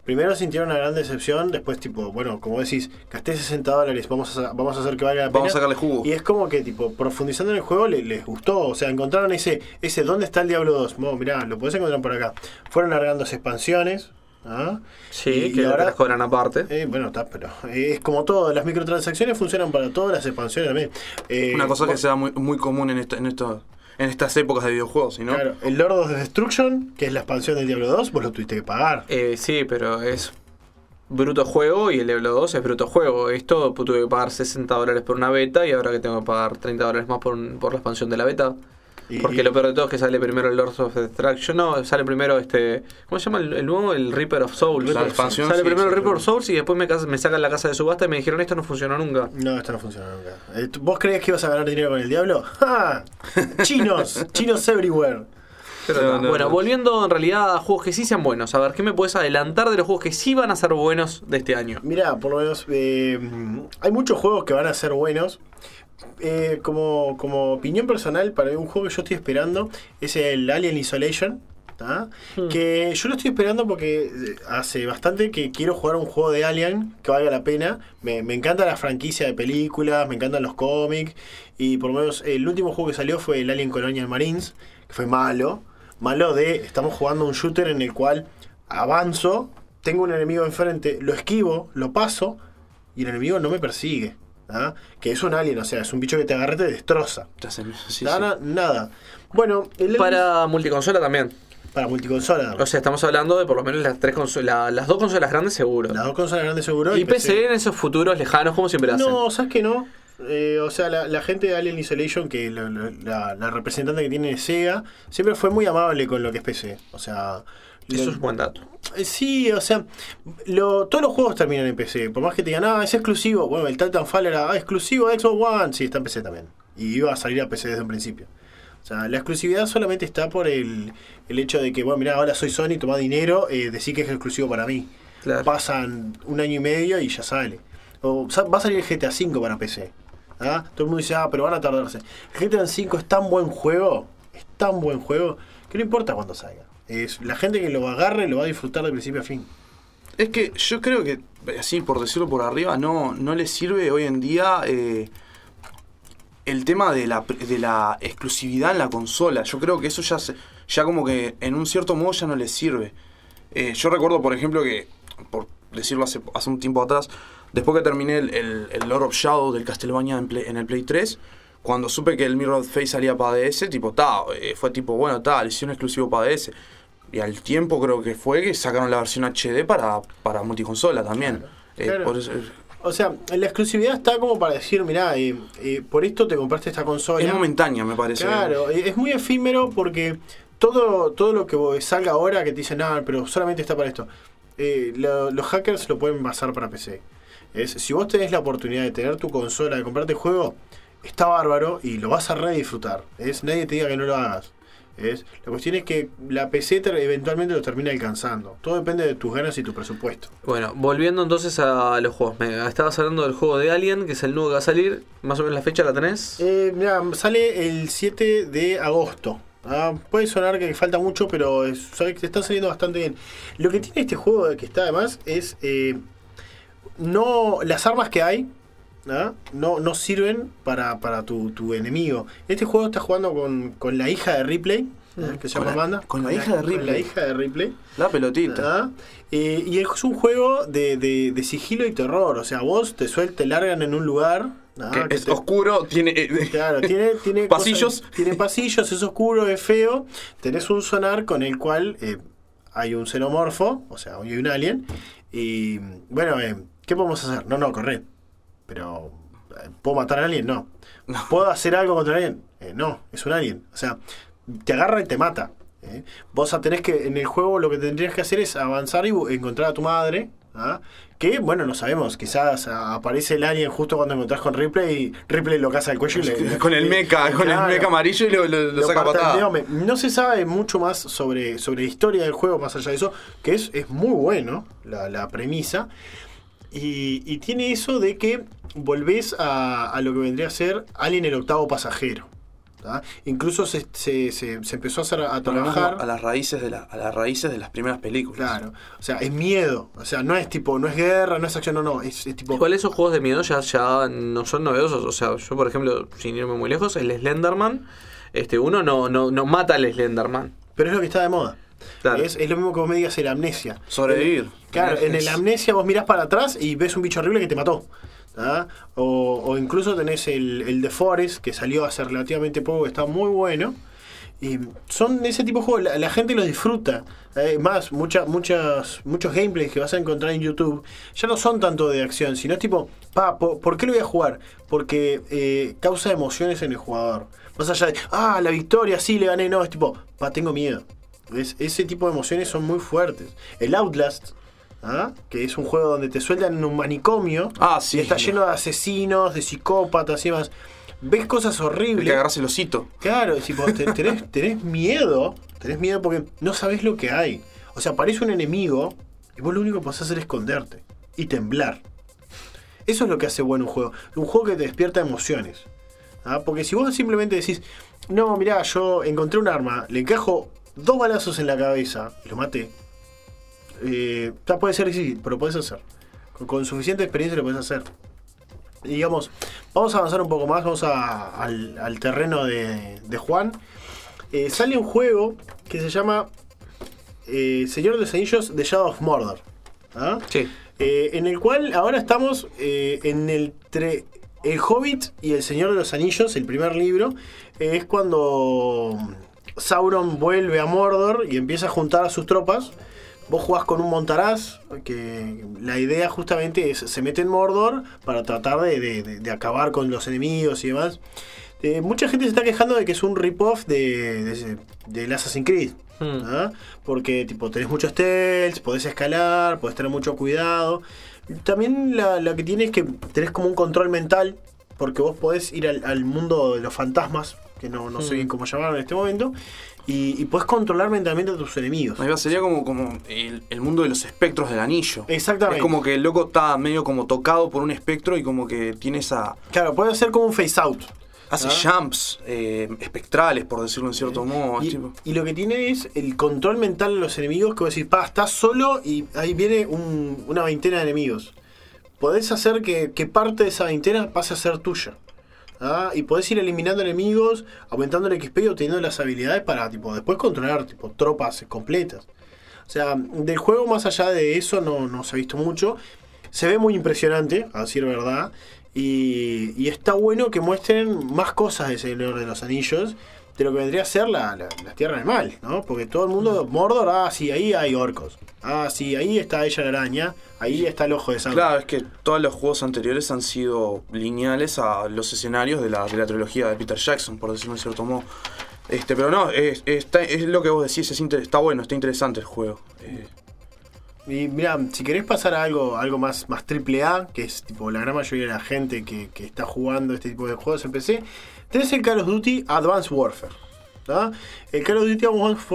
primero sintieron una gran decepción, después tipo, bueno, como decís, gasté $60, vamos a hacer que valga la pena. Vamos a sacarle jugo. Y es como que tipo, profundizando en el juego les gustó, o sea, encontraron ese ¿dónde está el Diablo 2? Mirá, lo podés encontrar por acá. Fueron largándose expansiones. Sí, que ahora las cobran aparte. Bueno, está, pero es como todo, las microtransacciones funcionan para todas las expansiones también. Una cosa que sea muy común en estas épocas de videojuegos, ¿sí, no? Claro, el Lord of Destruction, que es la expansión del Diablo 2, vos lo tuviste que pagar. Sí, pero es bruto juego y el Diablo 2 es bruto juego. Esto tuve que pagar $60 por una beta y ahora que tengo que pagar $30 más por la expansión de la beta. Porque lo peor de todo es que sale primero el Lords of Destruction. No, sale primero ¿cómo se llama el nuevo? El Reaper of Souls. La expansión, sale primero el Reaper sí. of Souls y después me sacan la casa de subasta y me dijeron esto no funcionó nunca. No, esto no funcionó nunca. ¿Vos creías que ibas a ganar dinero con el Diablo? ¡Ja! Chinos everywhere. Pero bueno, volviendo en realidad a juegos que sí sean buenos. A ver, ¿qué me puedes adelantar de los juegos que sí van a ser buenos de este año? Mirá, por lo menos hay muchos juegos que van a ser buenos. Como opinión personal, para un juego que yo estoy esperando es el Alien Isolation. Que yo lo estoy esperando porque hace bastante que quiero jugar un juego de Alien que valga la pena. Me encanta la franquicia de películas, me encantan los cómics. Y por lo menos el último juego que salió fue el Alien Colonial Marines, que fue malo estamos jugando un shooter en el cual avanzo, tengo un enemigo enfrente, lo esquivo, lo paso y el enemigo no me persigue. Que es un alien, o sea, es un bicho que te agarra y te destroza. Nada. Bueno, para multiconsola también. Para multiconsola. O sea, estamos hablando de por lo menos las dos consolas grandes seguro. Las dos consolas grandes seguro. Y PC en esos futuros lejanos como siempre hacen. No, ¿sabes que no? O sea, la gente de Alien Isolation, que la representante que tiene Sega, siempre fue muy amable con lo que es PC. O sea... Eso es un buen dato. Sí, o sea, todos los juegos terminan en PC. Por más que te digan, es exclusivo. Bueno, el Titanfall era exclusivo de Xbox One. Sí, está en PC también. Y iba a salir a PC desde un principio. O sea, la exclusividad solamente está por el hecho de que, bueno, mirá, ahora soy Sony, toma dinero, decí que es exclusivo para mí. Claro. Pasan 1 año y medio y ya sale. Va a salir el GTA V para PC. Todo el mundo dice, pero van a tardarse. El GTA V es tan buen juego, que no importa cuándo salga. Es la gente que lo agarre lo va a disfrutar de principio a fin. Es que yo creo que, así por decirlo por arriba, no le sirve hoy en día el tema de la exclusividad en la consola. Yo creo que eso ya como que en un cierto modo ya no le sirve. Yo recuerdo, por ejemplo, que, por decirlo hace un tiempo atrás, después que terminé el Lord of Shadow del Castlevania en el Play 3, cuando supe que el Mirror Face salía para DS, fue tipo, bueno, le hicieron exclusivo para DS. Y al tiempo creo que fue que sacaron la versión HD para multiconsola también. Claro. Por eso, o sea, la exclusividad está como para decir, mirá, por esto te compraste esta consola. Es momentánea, me parece. Claro, es muy efímero porque todo lo que salga ahora que te dicen, pero solamente está para esto. Los hackers lo pueden basar para PC. Si vos tenés la oportunidad de tener tu consola, de comprarte el juego, está bárbaro y lo vas a re disfrutar. Nadie te diga que no lo hagas. La cuestión es que la PC eventualmente lo termina alcanzando. Todo depende de tus ganas y tu presupuesto. Bueno, volviendo entonces a los juegos. Estabas hablando del juego de Alien, que es el nuevo que va a salir. ¿Más o menos la fecha la tenés? Mirá, sale el 7 de agosto. Puede sonar que falta mucho, pero sabes que te está saliendo bastante bien. Lo que tiene este juego, que está además, es las armas que hay no sirven para tu enemigo. Este juego está jugando con la hija de Ripley, que se llama Amanda. Con la hija de Ripley. Con la hija de Ripley. La pelotita. Y es un juego de sigilo y terror. O sea, vos te largan en un lugar que es oscuro, tiene pasillos. Tiene pasillos, es oscuro, es feo. Tenés un sonar con el cual hay un xenomorfo, o sea, hay un alien. Y bueno, ¿qué podemos hacer? No, correr. Pero, ¿puedo matar a alguien? No. ¿Puedo hacer algo contra alguien? No, es un alien. O sea, te agarra y te mata. Vos tenés que, en el juego lo que tendrías que hacer es avanzar y encontrar a tu madre. Que, bueno, no sabemos. Quizás aparece el alien justo cuando encontrás con Ripley y Ripley lo caza al cuello y con el mecha amarillo y lo saca patada. No se sabe mucho más sobre la historia del juego, más allá de eso, que es muy bueno la premisa. Y tiene eso de que volvés a lo que vendría a ser Alien el octavo pasajero. ¿tá? Incluso se empezó a trabajar a las raíces de las primeras películas. Claro, o sea, es miedo, o sea, no es guerra, no es acción, no, es tipo... Igual esos juegos de miedo ya no son novedosos, o sea, yo por ejemplo, sin irme muy lejos, el Slenderman, uno no mata al Slenderman. Pero es lo que está de moda. Claro. Es lo mismo que vos me digas el Amnesia. Sobrevivir. Claro, en el Amnesia vos mirás para atrás y ves un bicho horrible que te mató. ¿Ah? O incluso tenés el The Forest, que salió hace relativamente poco, que está muy bueno. Y son ese tipo de juegos, la gente los disfruta. Más, muchos gameplays que vas a encontrar en YouTube ya no son tanto de acción, sino es tipo, ¿por qué lo voy a jugar? Porque causa emociones en el jugador. Más allá de, la victoria, sí, le gané, no, es tipo, tengo miedo. Ese tipo de emociones son muy fuertes. El Outlast, que es un juego donde te sueltan en un manicomio, sí, y está lleno de asesinos, de psicópatas y demás. Ves cosas horribles. Que agarras el osito. Claro, tipo, tenés miedo porque no sabés lo que hay. O sea, aparece un enemigo y vos lo único que podés hacer es esconderte y temblar. Eso es lo que hace bueno un juego que te despierta emociones. Porque si vos simplemente decís, no, mirá, yo encontré un arma, le encajo 2 balazos en la cabeza y lo maté, puede ser difícil, pero lo podés hacer. Con suficiente experiencia lo podés hacer. Y digamos, vamos a avanzar un poco más, vamos al terreno de Juan. Sale un juego que se llama Señor de los Anillos, The Shadow of Mordor. Sí. En el cual ahora estamos en el Hobbit y el Señor de los Anillos, el primer libro, es cuando Sauron vuelve a Mordor y empieza a juntar a sus tropas. Vos jugás con un montaraz, que la idea justamente es, se mete en Mordor para tratar de acabar con los enemigos y demás. Mucha gente se está quejando de que es un rip-off del Assassin's Creed. Porque tipo tenés muchos stealth, podés escalar, podés tener mucho cuidado. También la que tiene es que tenés como un control mental, porque vos podés ir al mundo de los fantasmas, que no sé bien cómo llamarlo en este momento, y podés controlar mentalmente a tus enemigos. Ahí va, sería como el mundo de los espectros del anillo. Exactamente. Es como que el loco está medio como tocado por un espectro y como que tiene esa... Claro, puede ser como un face out. Hace jumps espectrales, por decirlo en cierto modo. Y lo que tiene es el control mental de los enemigos, que vos decís, estás solo y ahí viene una veintena de enemigos. Podés hacer que parte de esa veintena pase a ser tuya. Y podés ir eliminando enemigos, aumentando el XP y obteniendo las habilidades para después controlar tropas completas. O sea, del juego más allá de eso no se ha visto mucho. Se ve muy impresionante, a decir verdad. Y está bueno que muestren más cosas de Señor de los Anillos, de lo que vendría a ser la Tierra del Mal, ¿no? Porque todo el mundo, Mordor, sí, ahí hay orcos. Sí, ahí está ella la araña, ahí está el ojo de Sauron. Claro, es que todos los juegos anteriores han sido lineales a los escenarios de la trilogía de Peter Jackson, por decirlo en cierto modo. Pero no, es lo que vos decís, está bueno, está interesante el juego. Y mira, si querés pasar a algo más AAA, que es tipo la gran mayoría de la gente que está jugando este tipo de juegos en PC, tenés el Call of Duty Advanced Warfare. El Call of Duty Advanced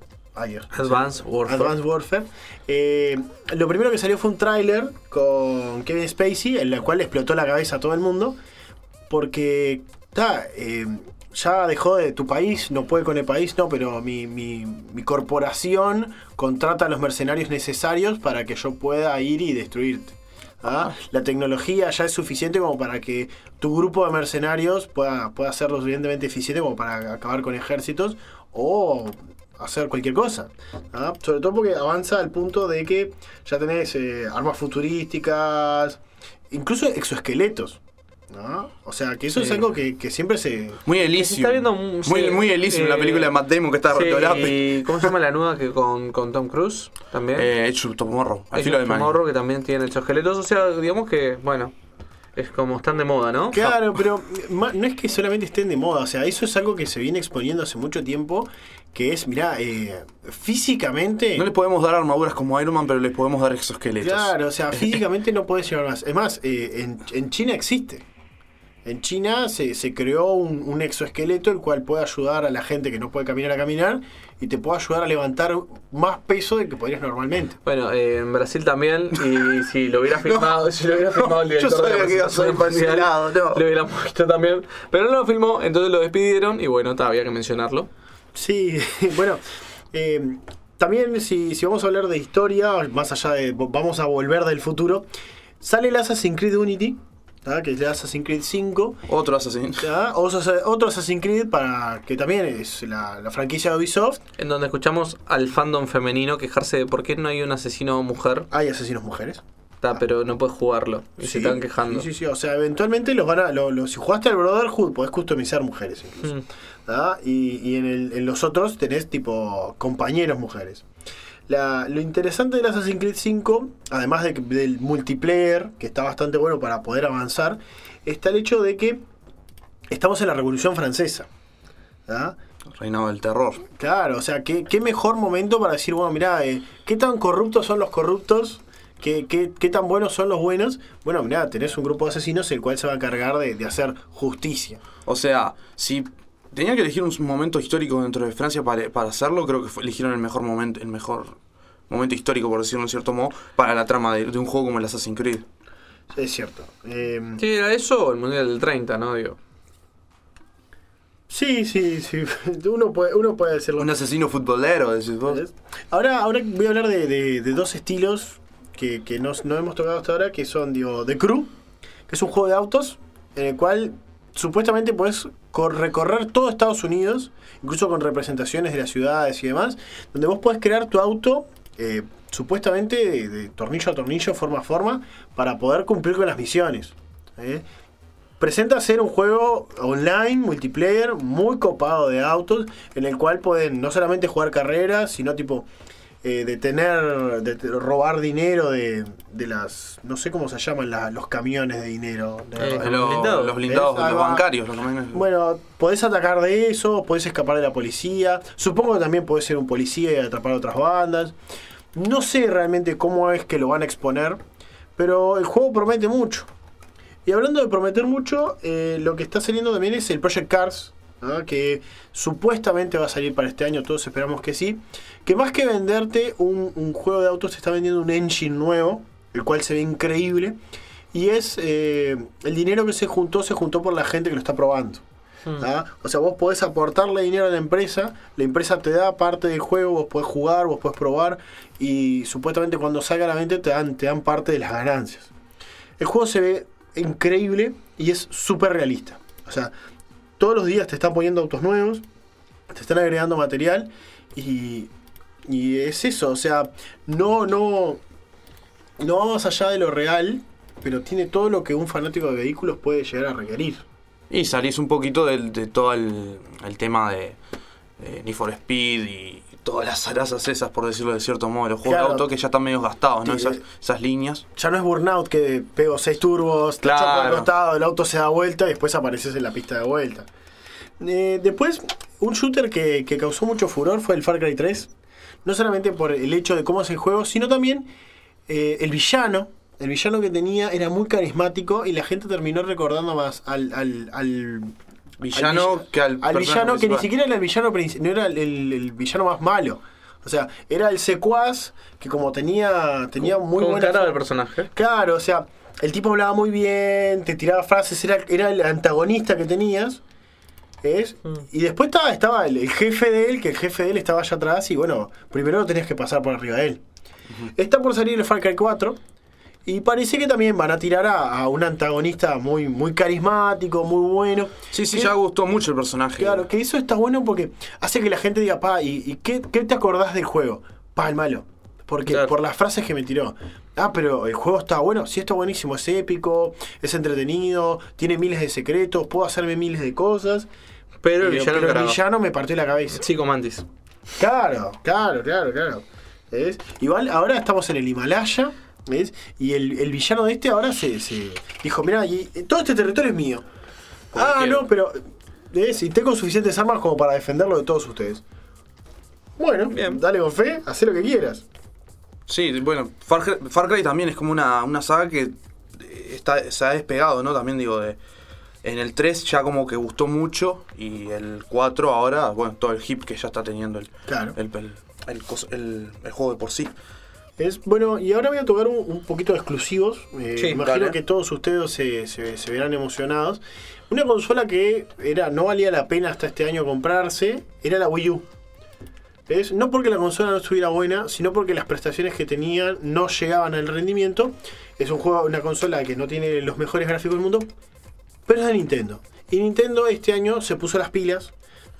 Warfare. Lo primero que salió fue un tráiler con Kevin Spacey, en el cual explotó la cabeza a todo el mundo, porque ya dejó de tu país, no puede con el país, no, pero mi corporación contrata a los mercenarios necesarios para que yo pueda ir y destruirte. La tecnología ya es suficiente como para que tu grupo de mercenarios pueda ser lo suficientemente eficiente como para acabar con ejércitos o hacer cualquier cosa. Sobre todo porque avanza al punto de que ya tenés armas futurísticas, incluso exoesqueletos. O sea, que eso es algo que siempre se... Muy Elysium. Muy Elysium, la película de Matt Damon que está ¿Y cómo se llama la nueva que con Tom Cruise? También. Edge of Tomorrow. Que también tiene exoesqueletos. O sea, digamos que, bueno, es como están de moda, ¿no? Claro, pero no es que solamente estén de moda. O sea, eso es algo que se viene exponiendo hace mucho tiempo. Que es, mirá, físicamente... No les podemos dar armaduras como Iron Man, pero les podemos dar exoesqueletos. Claro, o sea, físicamente no podés llevar más. Es más, en China existe. En China se creó un exoesqueleto el cual puede ayudar a la gente que no puede caminar a caminar y te puede ayudar a levantar más peso del que podrías normalmente. Bueno, en Brasil también, y si lo hubiera filmado, si lo hubiera filmado el director de la presentación mundial, lo hubiéramos visto también. Pero no lo filmó, entonces lo despidieron y bueno, había que mencionarlo. Sí, bueno, también si vamos a hablar de historia, más allá de vamos a volver del futuro, sale el Assassin's Creed Unity, que es el Assassin's Creed 5. Otro Assassin's. Otro Assassin's Creed, que también es la franquicia de Ubisoft. En donde escuchamos al fandom femenino quejarse de por qué no hay un asesino mujer. Hay asesinos mujeres. Pero no puedes jugarlo. Y se están quejando. Sí. O sea, eventualmente si jugaste al Brotherhood, podés customizar mujeres incluso. Y en los otros tenés tipo compañeros mujeres. Lo interesante del Assassin's Creed 5, además del multiplayer, que está bastante bueno para poder avanzar, está el hecho de que estamos en la Revolución Francesa. Reinado del terror. Claro, o sea, qué mejor momento para decir, bueno, mirá, qué tan corruptos son los corruptos, qué tan buenos son los buenos. Bueno, mirá, tenés un grupo de asesinos el cual se va a encargar de hacer justicia. O sea, si tenía que elegir un momento histórico dentro de Francia para hacerlo, creo que eligieron el mejor momento histórico, por decirlo de cierto modo, para la trama de un juego como el Assassin's Creed. Es cierto. Sí, era eso o el Mundial del 30, ¿no? Digo. Sí. Uno puede decirlo. Un asesino futbolero, decís vos. Ahora voy a hablar de dos estilos que no hemos tocado hasta ahora, que son, The Crew, que es un juego de autos en el cual supuestamente puedes recorrer todo Estados Unidos, incluso con representaciones de las ciudades y demás, donde vos podés crear tu auto supuestamente de tornillo a tornillo, forma a forma, para poder cumplir con las misiones. Presenta ser un juego online, multiplayer, muy copado de autos, en el cual pueden no solamente jugar carreras, sino tipo de robar dinero de las, no sé cómo se llaman los camiones de dinero. Los blindados, los bancarios. Bueno, podés atacar de eso, podés escapar de la policía. Supongo que también podés ser un policía y atrapar a otras bandas. No sé realmente cómo es que lo van a exponer, pero el juego promete mucho. Y hablando de prometer mucho, lo que está saliendo también es el Project Cars, que supuestamente va a salir para este año, todos esperamos que sí, que más que venderte un juego de autos te está vendiendo un engine nuevo, el cual se ve increíble, y es el dinero que se juntó por la gente que lo está probando. O sea, vos podés aportarle dinero a la empresa te da parte del juego, vos podés jugar, vos podés probar, y supuestamente cuando salga a la venta te dan parte de las ganancias. El juego se ve increíble y es súper realista. O sea, todos los días te están poniendo autos nuevos, te están agregando material y es eso, o sea, no va más allá de lo real, pero tiene todo lo que un fanático de vehículos puede llegar a requerir. Y salís un poquito de todo el tema de Need for Speed y todas las zarazas esas, por decirlo de cierto modo, los juegos de auto que ya están medio gastados, ¿no? Esas líneas. Ya no es Burnout que pego 6 turbos, te choco al costado, el auto se da vuelta y después apareces en la pista de vuelta. Después, un shooter que causó mucho furor fue el Far Cry 3. No solamente por el hecho de cómo es el juego, sino también el villano. El villano que tenía era muy carismático y la gente terminó recordando más al villano que ni siquiera era el villano no era el villano más malo. O sea, era el secuaz que como tenía muy buena cara del personaje. Claro, o sea, el tipo hablaba muy bien, te tiraba frases, era el antagonista que tenías. Y después estaba el jefe de él, que el jefe de él estaba allá atrás y bueno, primero tenías que pasar por arriba de él. Está por salir el Far Cry 4 y parece que también van a tirar a un antagonista muy, muy carismático, muy bueno. Sí, ya gustó mucho el personaje. Claro, que eso está bueno porque hace que la gente diga, ¿y qué te acordás del juego? El malo. Porque claro, por las frases que me tiró. Pero el juego está bueno. Sí, está buenísimo. Es épico, es entretenido, tiene miles de secretos, puedo hacerme miles de cosas. Pero el villano me partió la cabeza. Chico Mantis. Claro. ¿Ves? Igual ahora estamos en el Himalaya, ¿ves? Y el villano de este ahora se dijo, mirá, todo este territorio es mío. No, pero ¿ves? Y tengo suficientes armas como para defenderlo de todos ustedes. Bueno, bien, dale con fe, haz lo que quieras. Sí, bueno, Far Cry también es como una saga que se ha despegado, ¿no? También digo, de En el 3 ya como que gustó mucho y el 4 ahora, bueno, todo el hip que ya está teniendo el juego de por sí. Bueno, y ahora voy a tocar un poquito de exclusivos. Imagino dale. que todos ustedes se verán emocionados. Una consola que no valía la pena hasta este año comprarse era la Wii U. ¿Ves? No porque la consola no estuviera buena, sino porque las prestaciones que tenían no llegaban al rendimiento. Es una consola que no tiene los mejores gráficos del mundo, pero es de Nintendo. Y Nintendo este año se puso las pilas.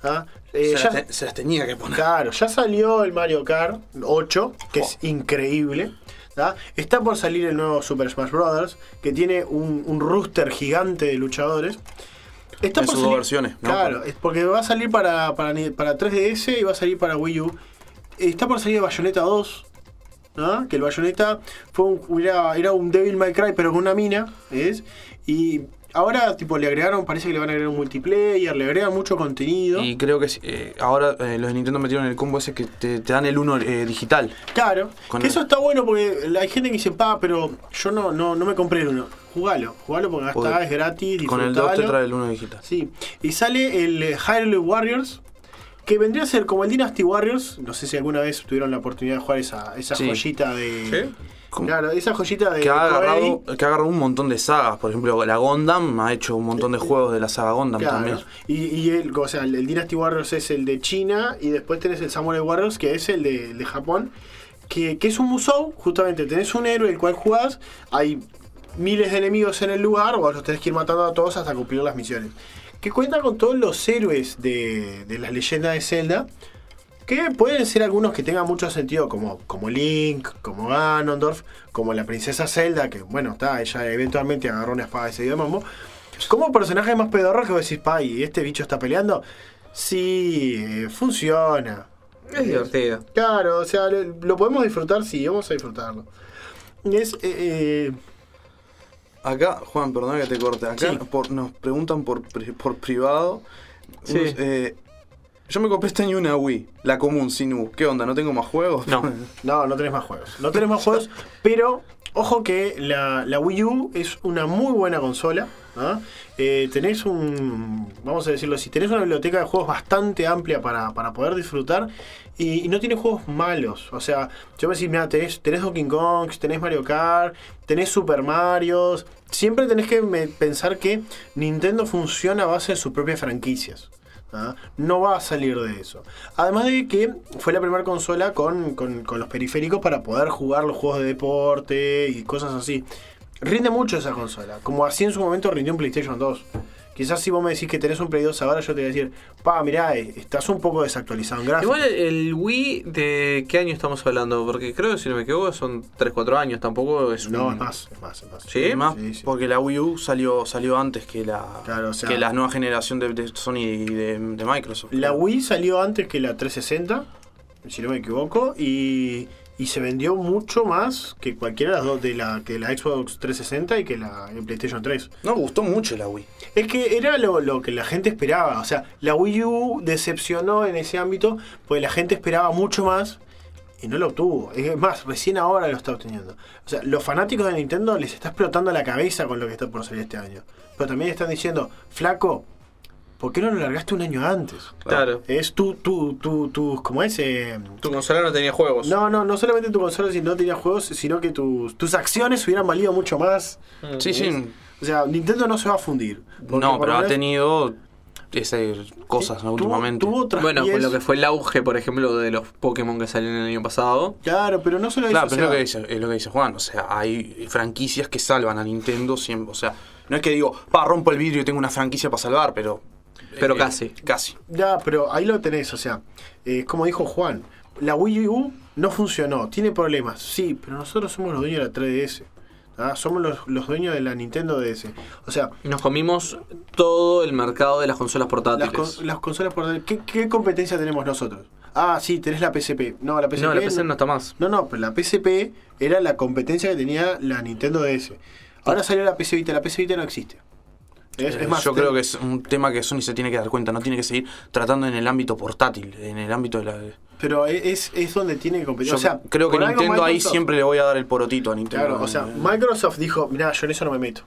Se las tenía que poner. Claro, ya salió el Mario Kart 8, que es increíble. Está por salir el nuevo Super Smash Bros., que tiene un rooster gigante de luchadores. Está por sus dos versiones, ¿no? Claro, es porque va a salir para 3DS y va a salir para Wii U. Está por salir Bayonetta 2, que el Bayonetta era un Devil May Cry pero con una mina, ¿ves? Y ahora le agregaron, parece que le van a agregar un multiplayer, le agregan mucho contenido. Y creo que ahora los de Nintendo metieron el combo ese que te dan el 1 digital. Claro, eso está bueno porque hay gente que dice, pero yo no me compré el 1. Jugalo porque hasta es gratis, con el 2 te trae el 1 digital. Sí, y sale el Hyrule Warriors, que vendría a ser como el Dynasty Warriors. No sé si alguna vez tuvieron la oportunidad de jugar esa joyita de... ¿Sí? Claro, esa joyita de... Que ha agarrado un montón de sagas. Por ejemplo, la Gundam ha hecho un montón de juegos de la saga Gundam también. Y el Dynasty Warriors es el de China, y después tenés el Samurai Warriors, que es el de Japón, que es un Musou. Justamente tenés un héroe el cual jugás, hay miles de enemigos en el lugar, vos los tenés que ir matando a todos hasta cumplir las misiones. Que cuenta con todos los héroes de la leyenda de Zelda, que pueden ser algunos que tengan mucho sentido, como Link, como Ganondorf, como la princesa Zelda, que ella eventualmente agarró una espada y se dio de mambo. Como personajes más pedorros que vos decís, ¿y este bicho está peleando? Sí, funciona. Es divertido. Claro, lo podemos disfrutar, sí, vamos a disfrutarlo. Acá, Juan, perdona que te corte. Acá nos preguntan por privado. Sí. Yo me compré este año una Wii, la común, sin U. ¿Qué onda? ¿No tengo más juegos? No tenés más juegos. No tenés más juegos, pero ojo que la Wii U es una muy buena consola. Tenés vamos a decirlo así, tenés una biblioteca de juegos bastante amplia para poder disfrutar, y no tiene juegos malos. O sea, yo me decís, mira, tenés Donkey Kong, tenés Mario Kart, tenés Super Mario. Siempre tenés que pensar que Nintendo funciona a base de sus propias franquicias. No va a salir de eso. Además de que fue la primera consola con los periféricos para poder jugar los juegos de deporte y cosas así. Rinde mucho esa consola, como así en su momento rindió un PlayStation 2. Quizás si vos me decís que tenés un Play 2 ahora, yo te voy a decir, mirá, estás un poco desactualizado en gráficos. Igual el Wii, ¿de qué año estamos hablando? Porque creo que, si no me equivoco, son 3-4 años, tampoco es No, es más. ¿Sí? Es más, sí. Porque la Wii U salió antes que que la nueva generación de Sony y de Microsoft. La Wii salió antes que la 360, si no me equivoco, y se vendió mucho más que cualquiera de las dos, que la Xbox 360 y que la PlayStation 3. No, me gustó mucho la Wii. Es que era lo que la gente esperaba. O sea, la Wii U decepcionó en ese ámbito porque la gente esperaba mucho más y no lo obtuvo. Es más, recién ahora lo está obteniendo. O sea, los fanáticos de Nintendo les está explotando la cabeza con lo que está por salir este año. Pero también están diciendo, flaco, ¿por qué no lo largaste un año antes? Claro. Es ¿cómo es? Tu consola no tenía juegos. No solamente tu consola no tenía juegos, sino que tus acciones hubieran valido mucho más. Sí. O sea, Nintendo no se va a fundir. No, pero ha tenido cosas últimamente. Con lo que fue el auge, por ejemplo, de los Pokémon que salieron el año pasado. Claro, pero no solo eso. Pero es lo que dice Juan. O sea, hay franquicias que salvan a Nintendo siempre. O sea, no es que digo, rompo el vidrio y tengo una franquicia para salvar, pero casi. Ya, pero ahí lo tenés, o sea, como dijo Juan, la Wii U no funcionó, tiene problemas, sí, pero nosotros somos los dueños de la 3DS, somos los dueños de la Nintendo DS. O sea, nos comimos todo el mercado de las consolas portátiles. Las consolas portátiles, ¿qué competencia tenemos nosotros? Sí, tenés la PSP. No, la PSP no está más. No, pero la PSP era la competencia que tenía la Nintendo DS. Ahora salió la PS Vita, la PS Vita no existe. Es más, yo creo que es un tema que Sony se tiene que dar cuenta, no tiene que seguir tratando en el ámbito portátil, en el ámbito de la... Pero es donde tiene que competir. Yo creo que Nintendo ahí siempre le voy a dar el porotito a Nintendo. Claro, o sea, Microsoft dijo, mirá, yo en eso no me meto.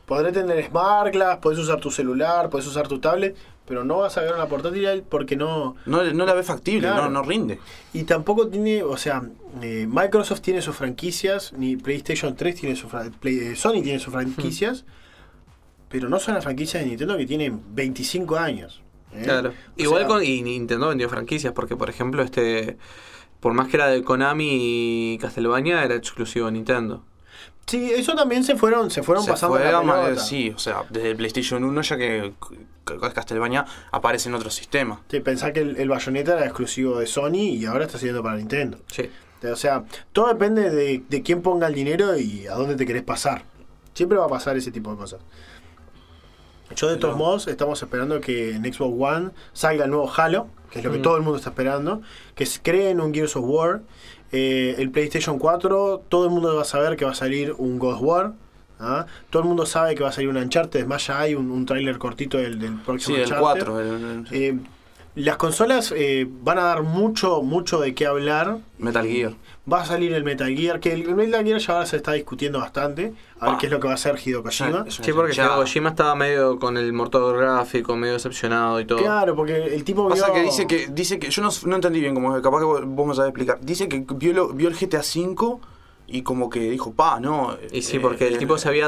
podré tener Smart Glass, podés usar tu celular, podés usar tu tablet, pero no vas a ver una portátil porque no la ve factible, claro. no rinde. Y tampoco tiene, o sea, Microsoft tiene sus franquicias, ni PlayStation 3 tiene Sony tiene sus franquicias, pero no son las franquicias de Nintendo que tienen 25 años. Claro. Igual y Nintendo vendió franquicias, porque por ejemplo por más que era de Konami y Castlevania, era exclusivo de Nintendo. Sí, eso también se fueron pasando la pelota. Sí, o sea, desde el PlayStation 1 ya que Castlevania aparece en otro sistema. Sí, pensá que el Bayonetta era exclusivo de Sony y ahora está saliendo para Nintendo. Sí. O sea, todo depende de quién ponga el dinero y a dónde te querés pasar. Siempre va a pasar ese tipo de cosas. Yo de todos modos estamos esperando que en Xbox One salga el nuevo Halo, que es lo que todo el mundo está esperando, que creen un Gears of War. El PlayStation 4, todo el mundo va a saber que va a salir un God of War. ¿Ah? Todo el mundo sabe que va a salir un Uncharted. Es más, ya hay un tráiler cortito del próximo Uncharted. Sí, el 4. Las consolas van a dar mucho de qué hablar. Metal Gear. Va a salir el Metal Gear, que el Metal Gear ya ahora se está discutiendo bastante. A ver qué es lo que va a hacer Hideo Kojima. Sí, porque Hideo Kojima estaba medio con el motor gráfico, medio decepcionado y todo. Claro, porque el tipo pasa que dice que yo no entendí bien, como capaz que vos me sabés explicar. Dice que vio el GTA V y como que dijo, no. Y sí, porque el tipo se había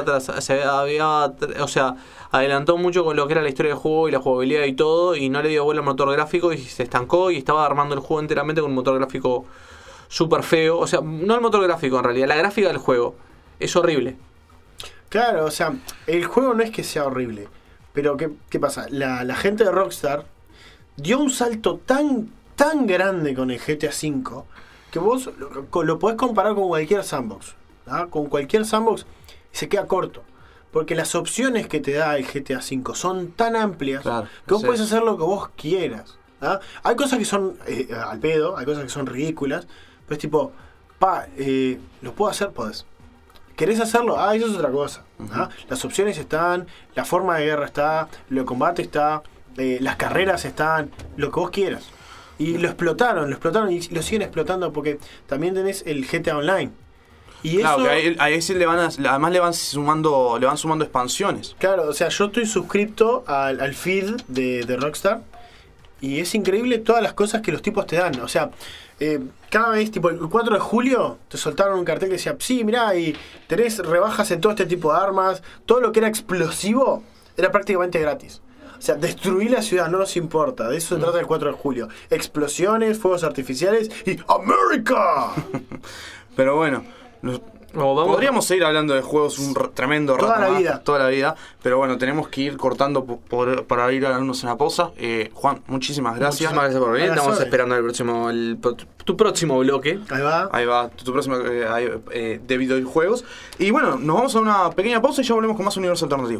adelantó mucho con lo que era la historia del juego y la jugabilidad y todo, y no le dio vuelo al motor gráfico y se estancó y estaba armando el juego enteramente con un motor gráfico súper feo. O sea, no el motor gráfico en realidad, la gráfica del juego es horrible. Claro, o sea, el juego no es que sea horrible, pero ¿qué pasa? La gente de Rockstar dio un salto tan grande con el GTA V que vos lo podés comparar con cualquier sandbox. ¿Ah? Con cualquier sandbox se queda corto. Porque las opciones que te da el GTA V son tan amplias que vos podés hacer lo que vos quieras. ¿Ah? Hay cosas que son al pedo, hay cosas que son ridículas, pero es tipo, ¿lo puedo hacer? Podés. ¿Querés hacerlo? Eso es otra cosa. ¿Ah? Las opciones están, la forma de guerra está, lo de combate está, las carreras están, lo que vos quieras. Y lo explotaron y lo siguen explotando porque también tenés el GTA Online. Y claro, eso, que a ese además le van sumando expansiones. Claro, o sea, yo estoy suscripto al feed de Rockstar y es increíble todas las cosas que los tipos te dan. O sea, cada vez, tipo el 4 de julio, te soltaron un cartel que decía, sí, mirá, y tenés rebajas en todo este tipo de armas. Todo lo que era explosivo era prácticamente gratis. O sea, destruir la ciudad, no nos importa. De eso se trata el 4 de julio. Explosiones, fuegos artificiales y ¡América! Pero bueno, podríamos seguir hablando de juegos un tremendo rato toda la vida. Pero bueno, tenemos que ir cortando para ir a darnos una pausa. Juan, muchísimas gracias. Muchísimas gracias por venir. Estamos esperando tu próximo bloque. Ahí va, tu próximo de videojuegos. Y bueno, nos vamos a una pequeña pausa y ya volvemos con más Universo Alternativo.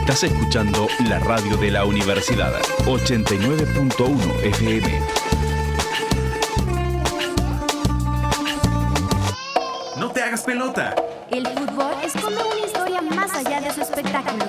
Estás escuchando la radio de la universidad, 89.1 FM. No te hagas pelota. El fútbol esconde una historia más allá de su espectáculo.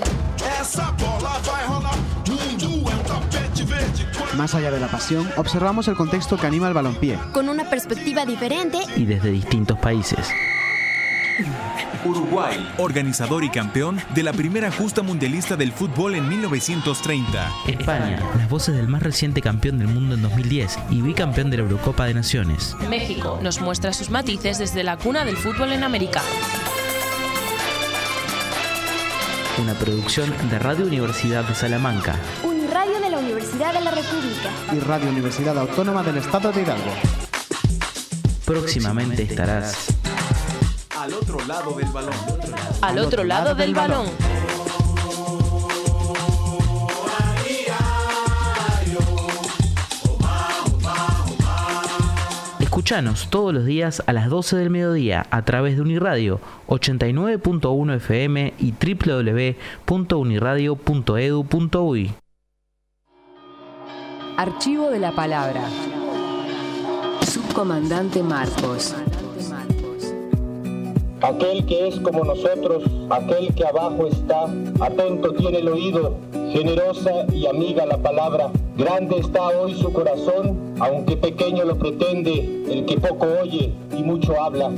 Más allá de la pasión, observamos el contexto que anima el balompié. Con una perspectiva diferente y desde distintos países. Uruguay, organizador y campeón de la primera justa mundialista del fútbol en 1930. España, las voces del más reciente campeón del mundo en 2010 y bicampeón de la Eurocopa de Naciones. México nos muestra sus matices desde la cuna del fútbol en América. Una producción de Radio Universidad de Salamanca. Uniradio de la Universidad de la República. Y Radio Universidad Autónoma del Estado de Hidalgo. Próximamente estarás al otro lado del balón. Al otro lado del balón. Escuchanos todos los días a las 12 del mediodía a través de Uniradio 89.1 FM y www.uniradio.edu.uy. Archivo de la Palabra. Subcomandante Marcos. Aquel que es como nosotros, aquel que abajo está, atento tiene el oído, generosa y amiga la palabra. Grande está hoy su corazón, aunque pequeño lo pretende, el que poco oye y mucho habla.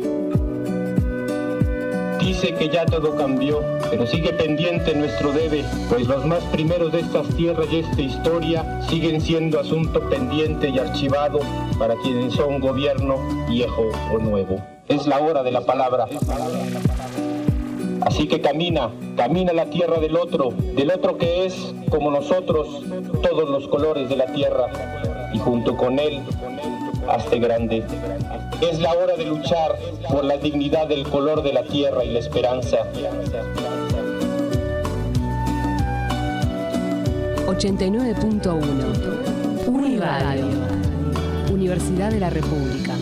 Dice que ya todo cambió, pero sigue pendiente nuestro debe, pues los más primeros de estas tierras y esta historia siguen siendo asunto pendiente y archivado para quienes son gobierno viejo o nuevo. Es la hora de la palabra. Así que camina la tierra del otro que es, como nosotros, todos los colores de la tierra, y junto con él, hazte grande. Es la hora de luchar por la dignidad del color de la tierra y la esperanza. 89.1 Uniradio, Universidad de la República.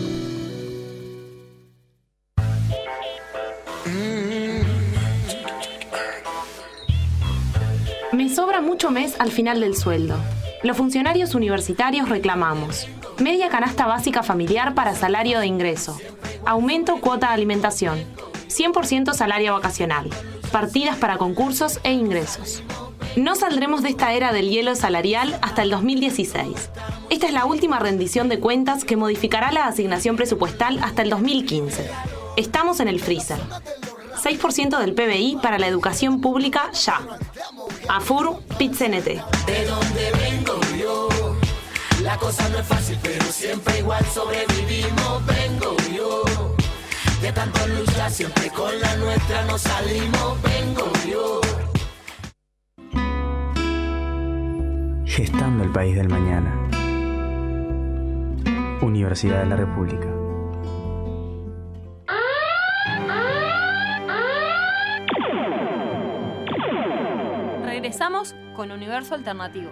Me sobra mucho mes al final del sueldo. Los funcionarios universitarios reclamamos media canasta básica familiar para salario de ingreso, aumento cuota de alimentación, 100% salario vacacional, partidas para concursos e ingresos. No saldremos de esta era del hielo salarial hasta el 2016. Esta es la última rendición de cuentas que modificará la asignación presupuestal hasta el 2015. Estamos en el freezer. 6% del PBI para la educación pública ya. AFUR, PIT-CNT. De donde vengo yo, la cosa no es fácil, pero siempre igual sobrevivimos. Vengo yo, de tanto luchar, siempre con la nuestra nos salimos. Vengo yo. Gestando el país del mañana. Universidad de la República. Regresamos con Universo Alternativo.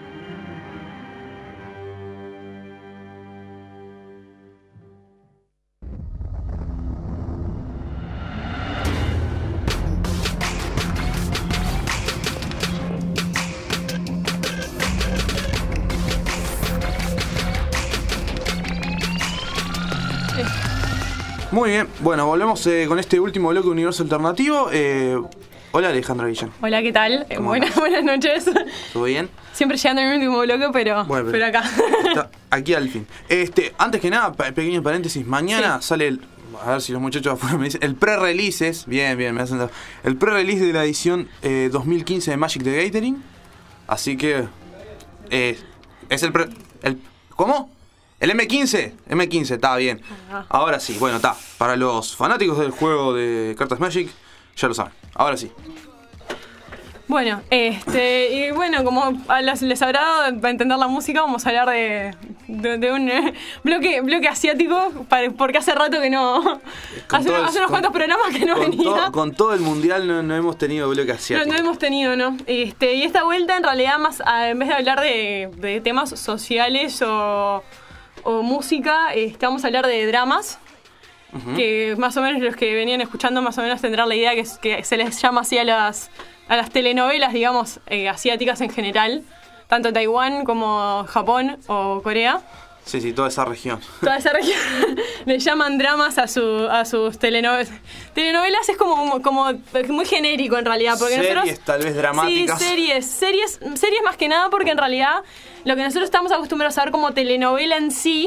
Muy bien, bueno, volvemos con este último bloque de Universo Alternativo. Hola Alejandra Guillén. Hola, ¿qué tal? Buenas noches. ¿Todo bien? Siempre llegando en el último bloque, pero acá. Aquí al fin. Antes que nada, pequeño paréntesis. Mañana sale a ver si los muchachos afuera me dicen, el pre-release bien, me hacen el pre-release de la edición 2015 de Magic the Gathering. Así que es ¿cómo? El M15, está bien. Ahora sí, bueno, está. Para los fanáticos del juego de cartas Magic, ya lo saben. Ahora sí. Bueno, y bueno, como les habrá dado para entender la música, vamos a hablar de un bloque asiático, porque hace rato que no... Hace unos cuantos programas que no venía. Con todo el mundial no hemos tenido bloque asiático. No hemos tenido, ¿no? Y esta vuelta, en realidad, más en vez de hablar de temas sociales o música, vamos a hablar de dramas. Uh-huh. Que más o menos los que venían escuchando más o menos tendrán la idea que se les llama así a las las telenovelas, digamos, asiáticas en general, tanto Taiwán como Japón o Corea. Sí, toda esa región. Toda esa región le llaman dramas a sus telenovelas. Telenovelas es como muy genérico en realidad. Porque series nosotros, tal vez dramáticas. Sí, series más que nada porque en realidad lo que nosotros estamos acostumbrados a ver como telenovela en sí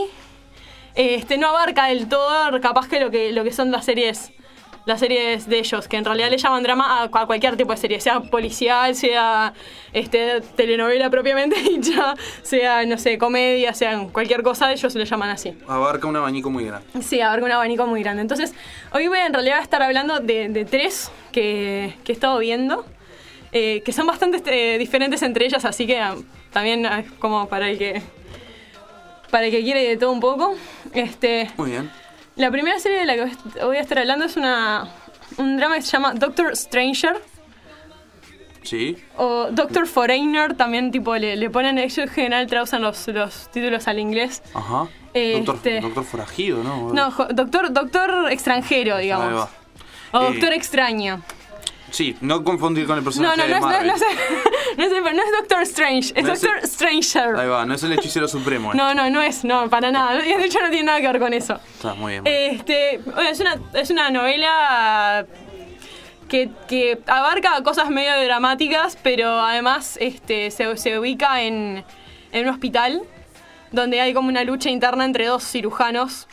no abarca del todo capaz que lo que son las series de ellos, que en realidad le llaman drama a cualquier tipo de serie, sea policial, sea telenovela propiamente dicha, sea, no sé, comedia, sea cualquier cosa, ellos le llaman así. Abarca un abanico muy grande. Sí, abarca un abanico muy grande. Entonces, hoy en realidad voy a estar hablando de 3 que he estado viendo, que son bastante diferentes entre ellas, así que también como para el que quiere de todo un poco. Muy bien. La primera serie de la que voy a estar hablando es un drama que se llama Doctor Stranger. Sí. O Doctor Foreigner, también tipo le ponen, ellos en general traducen los títulos al inglés. Ajá. Doctor forajido, ¿no? No, doctor extranjero, digamos. Ahí va. O Doctor extraño. Sí, no confundir con el personaje de Marvel. No es Doctor Strange, es Doctor Stranger. Ahí va, no es el hechicero supremo. No, para nada. De hecho no tiene nada que ver con eso. Está muy bien. Es una novela que abarca cosas medio dramáticas, pero además se ubica en un hospital donde hay como una lucha interna entre 2 cirujanos.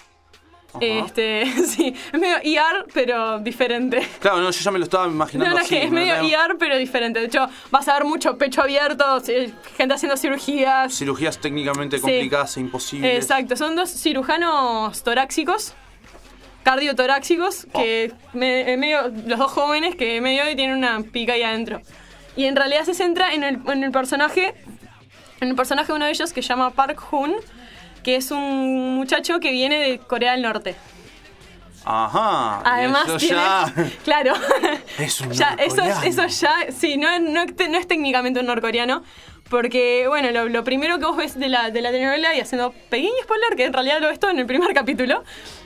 Sí, es medio ER, pero diferente. Claro, yo ya me lo estaba imaginando así. Es medio ER, pero diferente. De hecho, vas a ver mucho pecho abierto, gente haciendo cirugías. Cirugías técnicamente complicadas e imposibles. Exacto, son 2 cirujanos torácicos, cardiotoráxicos, que los 2 jóvenes que medio tienen una pica ahí adentro. Y en realidad se centra en el personaje de uno de ellos que se llama Park Hoon, que es un muchacho que viene de Corea del Norte. Ajá. Además eso tiene, ya... Claro. Es un ya, norcoreano. eso ya, sí, no es técnicamente un norcoreano, porque, bueno, lo primero que vos ves de la telenovela, y haciendo pequeño spoiler, que en realidad lo ves todo en el primer capítulo,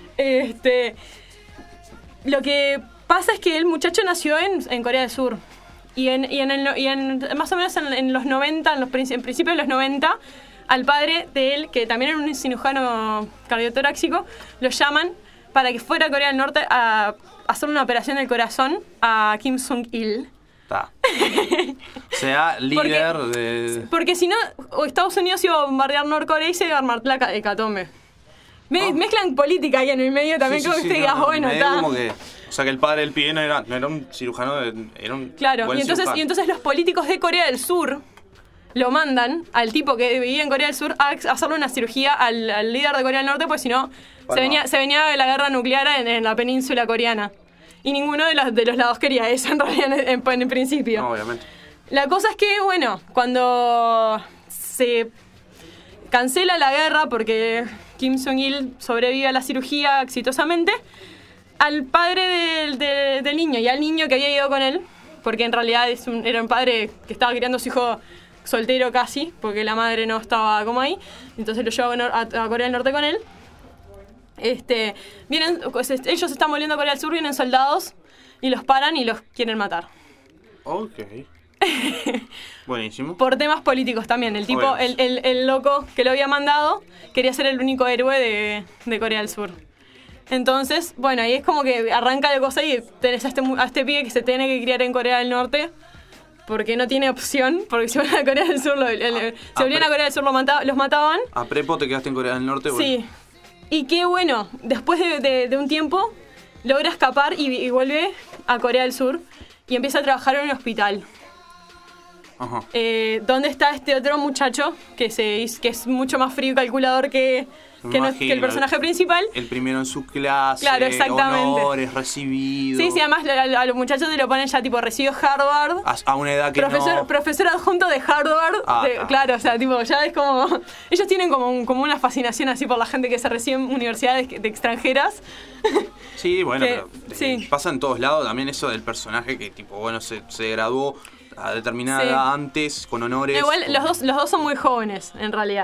lo que pasa es que el muchacho nació en Corea del Sur. Y más o menos en los 90, en principios de los 90, al padre de él, que también era un cirujano cardiotoráxico, lo llaman para que fuera a Corea del Norte a hacer una operación del corazón a Kim Jong-il. Está. O sea, líder de... Porque si no, Estados Unidos iba a bombardear Norcorea y se iba a armar la hecatombe. Mezclan política ahí en el medio también, como que te digas, bueno, está. O sea, que el padre del pibe no era un cirujano, era un claro, buen y entonces los políticos de Corea del Sur lo mandan al tipo que vivía en Corea del Sur a hacerle una cirugía al líder de Corea del Norte, pues si no, se venía la guerra nuclear en la península coreana. Y ninguno de los lados quería eso, en realidad, en principio. No, obviamente. La cosa es que, bueno, cuando se cancela la guerra porque Kim Jong-il sobrevive a la cirugía exitosamente, al padre del niño y al niño que había ido con él, porque en realidad era un padre que estaba criando a su hijo soltero casi, porque la madre no estaba como ahí, entonces lo llevó a Corea del Norte con él. Ellos están volviendo a Corea del Sur, vienen soldados y los paran y los quieren matar. Ok. Buenísimo. Por temas políticos también. El tipo, el loco que lo había mandado, quería ser el único héroe de Corea del Sur. Entonces, bueno, ahí es como que arranca la cosa y tenés a este pibe que se tiene que criar en Corea del Norte porque no tiene opción, porque si van a Corea del Sur, si volvían a Corea del Sur los mataban. A prepo te quedaste en Corea del Norte. Bueno. Sí. Y qué bueno, después de un tiempo logra escapar y vuelve a Corea del Sur y empieza a trabajar en un hospital. Ajá. ¿Dónde está este otro muchacho que es mucho más frío y calculador que el personaje principal? El primero en su clase, claro, exactamente. Honores recibido. Sí, además a los muchachos se lo ponen ya tipo recibido Harvard. A una edad que profesor adjunto de Harvard. Claro, o sea, tipo, ya es como... Ellos tienen como una fascinación así por la gente que se recibe en universidades de extranjeras. Sí, bueno, pero sí. Pasa en todos lados también eso del personaje que tipo, bueno, se graduó a determinada edad antes, con honores. Igual los dos son muy jóvenes, en realidad.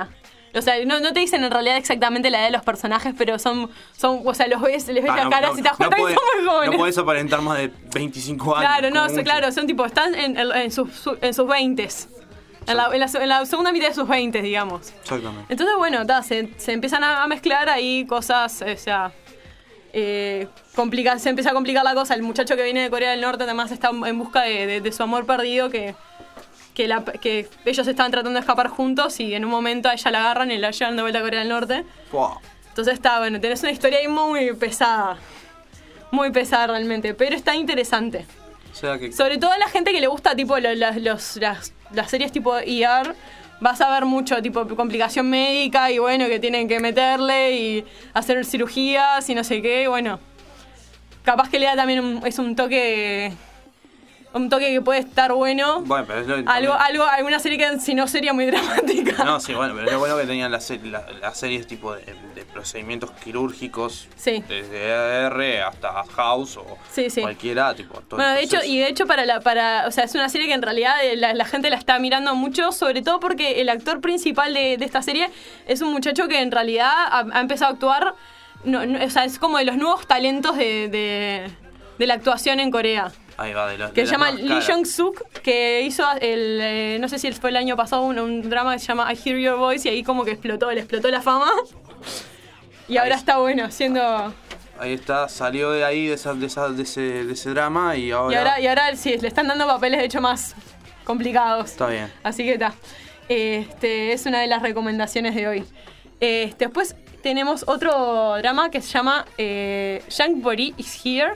O sea, no te dicen en realidad exactamente la edad de los personajes, pero son o sea, les ves las caras y te das cuenta que son muy jóvenes. No podés aparentar más de 25 años. Claro, claro, son tipo, están en sus 20s. En la segunda mitad de sus 20, digamos. Exactamente. Entonces, bueno, se empiezan a mezclar ahí cosas, o sea, se empieza a complicar la cosa. El muchacho que viene de Corea del Norte además está en busca de su amor perdido, que ellos estaban tratando de escapar juntos y en un momento a ella la agarran y la llevan de vuelta a Corea del Norte. Wow. Entonces tenés una historia ahí muy pesada realmente, pero está interesante. O sea que... Sobre todo a la gente que le gusta tipo las series tipo ER, vas a ver mucho tipo complicación médica y bueno, que tienen que meterle y hacer cirugías y no sé qué, bueno. Capaz que le da también un toque que puede estar bueno. Bueno, pero es alguna serie que si no sería muy dramática. No, sí, bueno, pero es bueno que tenían las series tipo de procedimientos quirúrgicos. Sí. Desde ER hasta House o cualquiera, tipo. Todo bueno, de hecho o sea, es una serie que en realidad la gente la está mirando mucho, sobre todo porque el actor principal de esta serie es un muchacho que en realidad ha empezado a actuar, o sea, es como de los nuevos talentos de la actuación en Corea. Ahí va, que se llama Lee Jong-suk, que hizo no sé si fue el año pasado un drama que se llama I Hear Your Voice y ahí como que le explotó la fama. Y ahora está bueno, haciendo... Ahí está, salió de ahí, de ese drama y ahora... Y ahora sí, le están dando papeles de hecho más complicados. Está bien. Así que está. Es una de las recomendaciones de hoy. Después tenemos otro drama que se llama Young Body is Here,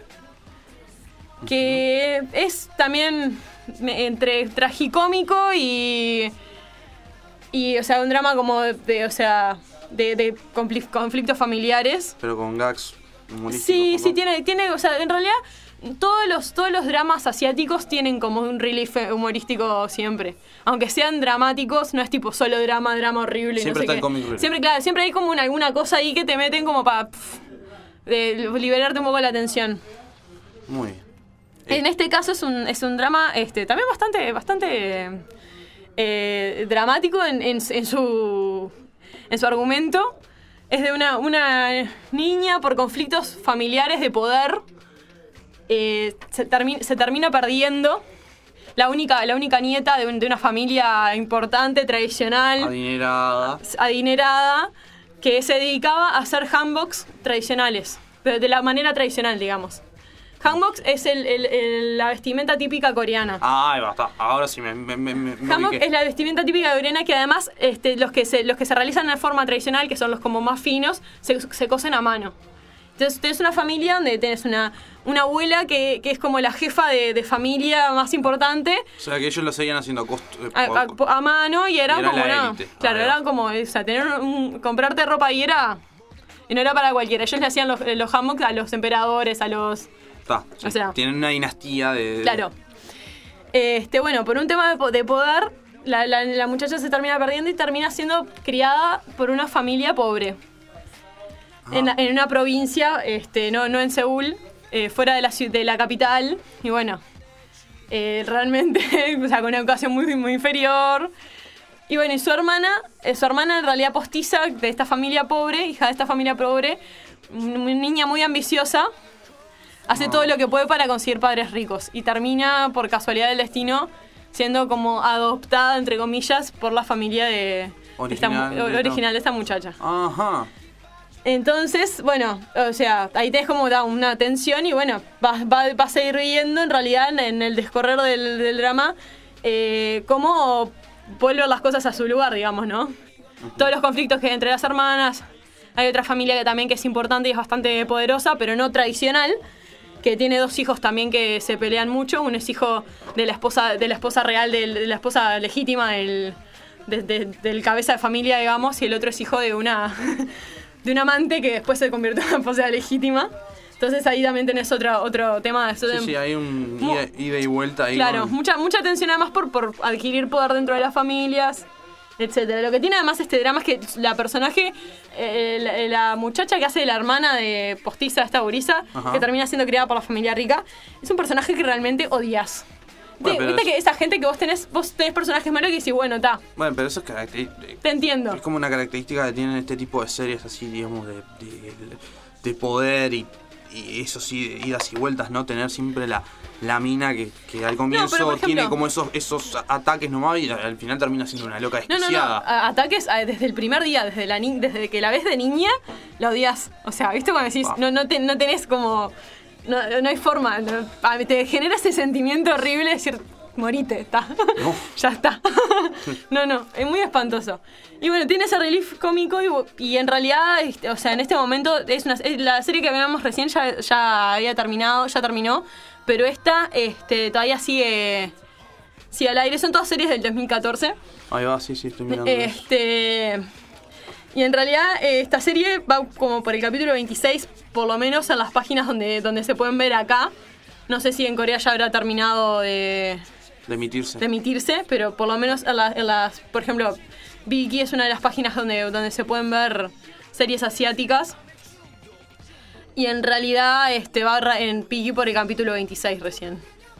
que es también entre tragicómico y o sea, un drama como de conflictos familiares. Pero con gags humorísticos. Sí, tiene, o sea, en realidad todos los dramas asiáticos tienen como un relief humorístico siempre. Aunque sean dramáticos, no es tipo solo drama horrible. Siempre no sé está el comic relief. Siempre hay como alguna cosa ahí que te meten como para liberarte un poco la tensión. Muy bien. En este caso es un drama también bastante dramático en su argumento. Es de una niña por conflictos familiares de poder. Se termina perdiendo. La única nieta de una familia importante, tradicional. Adinerada, que se dedicaba a hacer hanboks tradicionales. Pero de la manera tradicional, digamos. Hanboks es la vestimenta típica coreana. Ah, ahí va, está. Ahora sí me Hanbok es la vestimenta típica coreana que además los que se realizan de forma tradicional, que son los como más finos, se cosen a mano. Entonces tenés una familia donde tenés una abuela que es como la jefa de familia más importante. O sea que ellos lo seguían haciendo a mano y era como la élite. Claro, era como, o sea, comprarte ropa y no era para cualquiera. Ellos le hacían los hanboks a los emperadores, a los... Sí. O sea, tienen una dinastía de... Claro. Bueno, por un tema de poder, la muchacha se termina perdiendo y termina siendo criada por una familia pobre. En una provincia, no en Seúl, fuera de la capital. Y bueno, realmente, o sea, con una educación muy, muy inferior. Y bueno, y su hermana en realidad postiza de esta familia pobre, hija de esta familia pobre, una niña muy ambiciosa. Hace todo lo que puede para conseguir padres ricos y termina, por casualidad del destino, siendo como adoptada, entre comillas, por la familia original de esta muchacha. Ajá. Entonces, bueno, o sea, ahí tenés como una tensión y bueno, vas a ir viendo en realidad en el descorrer del drama cómo volver las cosas a su lugar, digamos, ¿no? Todos los conflictos que hay entre las hermanas. Hay otra familia que es importante y es bastante poderosa, pero no tradicional, que tiene 2 hijos también que se pelean mucho. Uno es hijo de la esposa real, de la esposa legítima del cabeza de familia, digamos, y el otro es hijo de un amante que después se convirtió en una esposa legítima. Entonces ahí también tenés otro tema. Sí, hay un ida y vuelta ahí. Claro, mucha tensión además por adquirir poder dentro de las familias, etcétera. Lo que tiene además este drama es que la personaje, la muchacha que hace de la hermana de postiza, esta gurisa, que termina siendo criada por la familia rica, es un personaje que realmente odias. Viste que esa gente que vos tenés personajes malos que decís, bueno, está. Bueno, pero eso es característico. Te entiendo. Es como una característica que tienen este tipo de series así, digamos, de poder y eso sí, de idas y vueltas, ¿no? Tener siempre la mina que al comienzo ejemplo, tiene como esos ataques nomás y al final termina siendo una loca desquiciada. No. Ataques desde el primer día, desde que la ves de niña, la odias. O sea, ¿viste cuando decís, no tenés como... No hay forma, te genera ese sentimiento horrible de decir, morite, está. Ya está. No, es muy espantoso. Y bueno, tiene ese relief cómico y en realidad, o sea, en este momento la serie que veíamos recién ya terminó, pero esta todavía sigue al aire. Son todas series del 2014. Ahí va, sí, estoy mirando. Y en realidad esta serie va como por el capítulo 26, por lo menos en las páginas donde se pueden ver acá. No sé si en Corea ya habrá terminado de emitirse, pero por lo menos en las por ejemplo, Viki es una de las páginas donde se pueden ver series asiáticas. Y en realidad va en Viki por el capítulo 26 recién.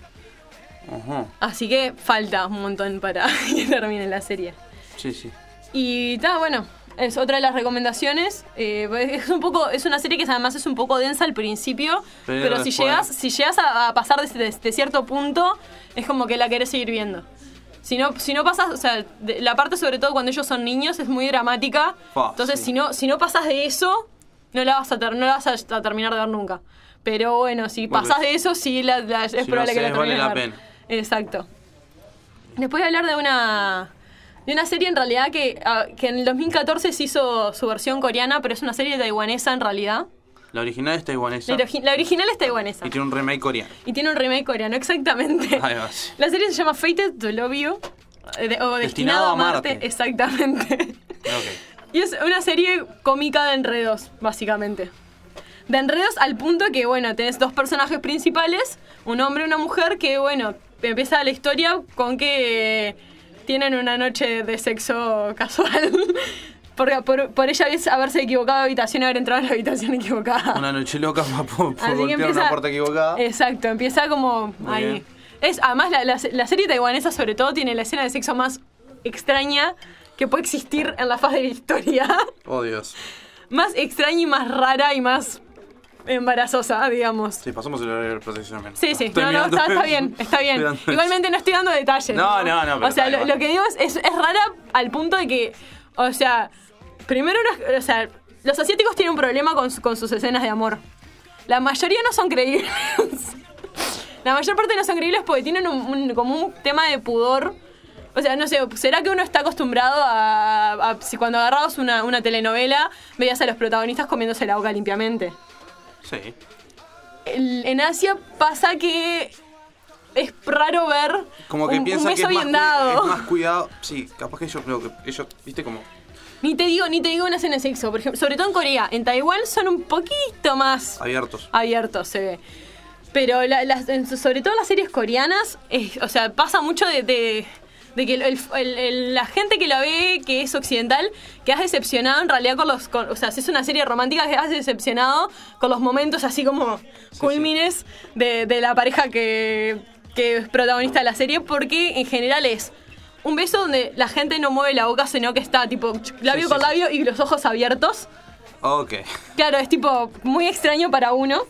Ajá. Así que falta un montón para que termine la serie. Sí. Y bueno, es otra de las recomendaciones. Es una serie que además es un poco densa al principio, pero si llegas a pasar de cierto punto, es como que la querés seguir viendo. Si no pasas, o sea, la parte sobre todo cuando ellos son niños es muy dramática. Entonces, sí. si no pasas de eso, no la vas a terminar de ver nunca. Pero bueno, si pasas de eso, sí es probable que la termines vale de la ver. pena. Exacto. Después de hablar de una serie en realidad que en el 2014 se hizo su versión coreana, pero es una serie taiwanesa en realidad. La original es taiwanesa. La original es taiwanesa. Y tiene un remake coreano. Exactamente. Ahí va, sí. La serie se llama Fated to Love You, o Destinado a Marte. Exactamente. Okay. Y es una serie cómica de enredos, básicamente. De enredos al punto que, bueno, tenés dos personajes principales, un hombre y una mujer, que, bueno, empieza la historia con que tienen una noche de sexo casual. Por ella haberse equivocado de habitación y haber entrado en la habitación equivocada. Una noche loca por golpear una puerta equivocada. Exacto, empieza como Muy ahí. bien. Además, la serie taiwanesa sobre todo tiene la escena de sexo más extraña que puede existir en la faz de la historia. Oh, Dios. Más extraña y más rara y más embarazosa, digamos. Sí, pasamos el horario de protección. Sí. Está bien. Igualmente no estoy dando detalles. No. Pero o sea, lo que digo es rara al punto de que, o sea, primero, los asiáticos tienen un problema con sus escenas de amor. La mayoría no son creíbles. La mayor parte no son creíbles porque tienen como un tema de pudor. O sea, no sé, ¿será que uno está acostumbrado a si cuando agarrabas una telenovela veías a los protagonistas comiéndose la boca limpiamente? Sí. En Asia pasa que es raro ver como que un piensa beso que bien dado. es más cuidado. Sí, capaz que ellos, viste como... Ni te digo una escena de sexo, por ejemplo, sobre todo en Corea. En Taiwán son un poquito más abiertos, se ve. Pero sobre todo en las series coreanas, o sea, pasa mucho de que la gente que la ve, que es occidental, quedas decepcionado en realidad o sea, si es una serie romántica, quedas decepcionado con los momentos así como culmines de la pareja que es protagonista de la serie, porque en general es un beso donde la gente no mueve la boca, sino que está tipo labio con labio y los ojos abiertos. Ok. Claro, es tipo muy extraño para uno.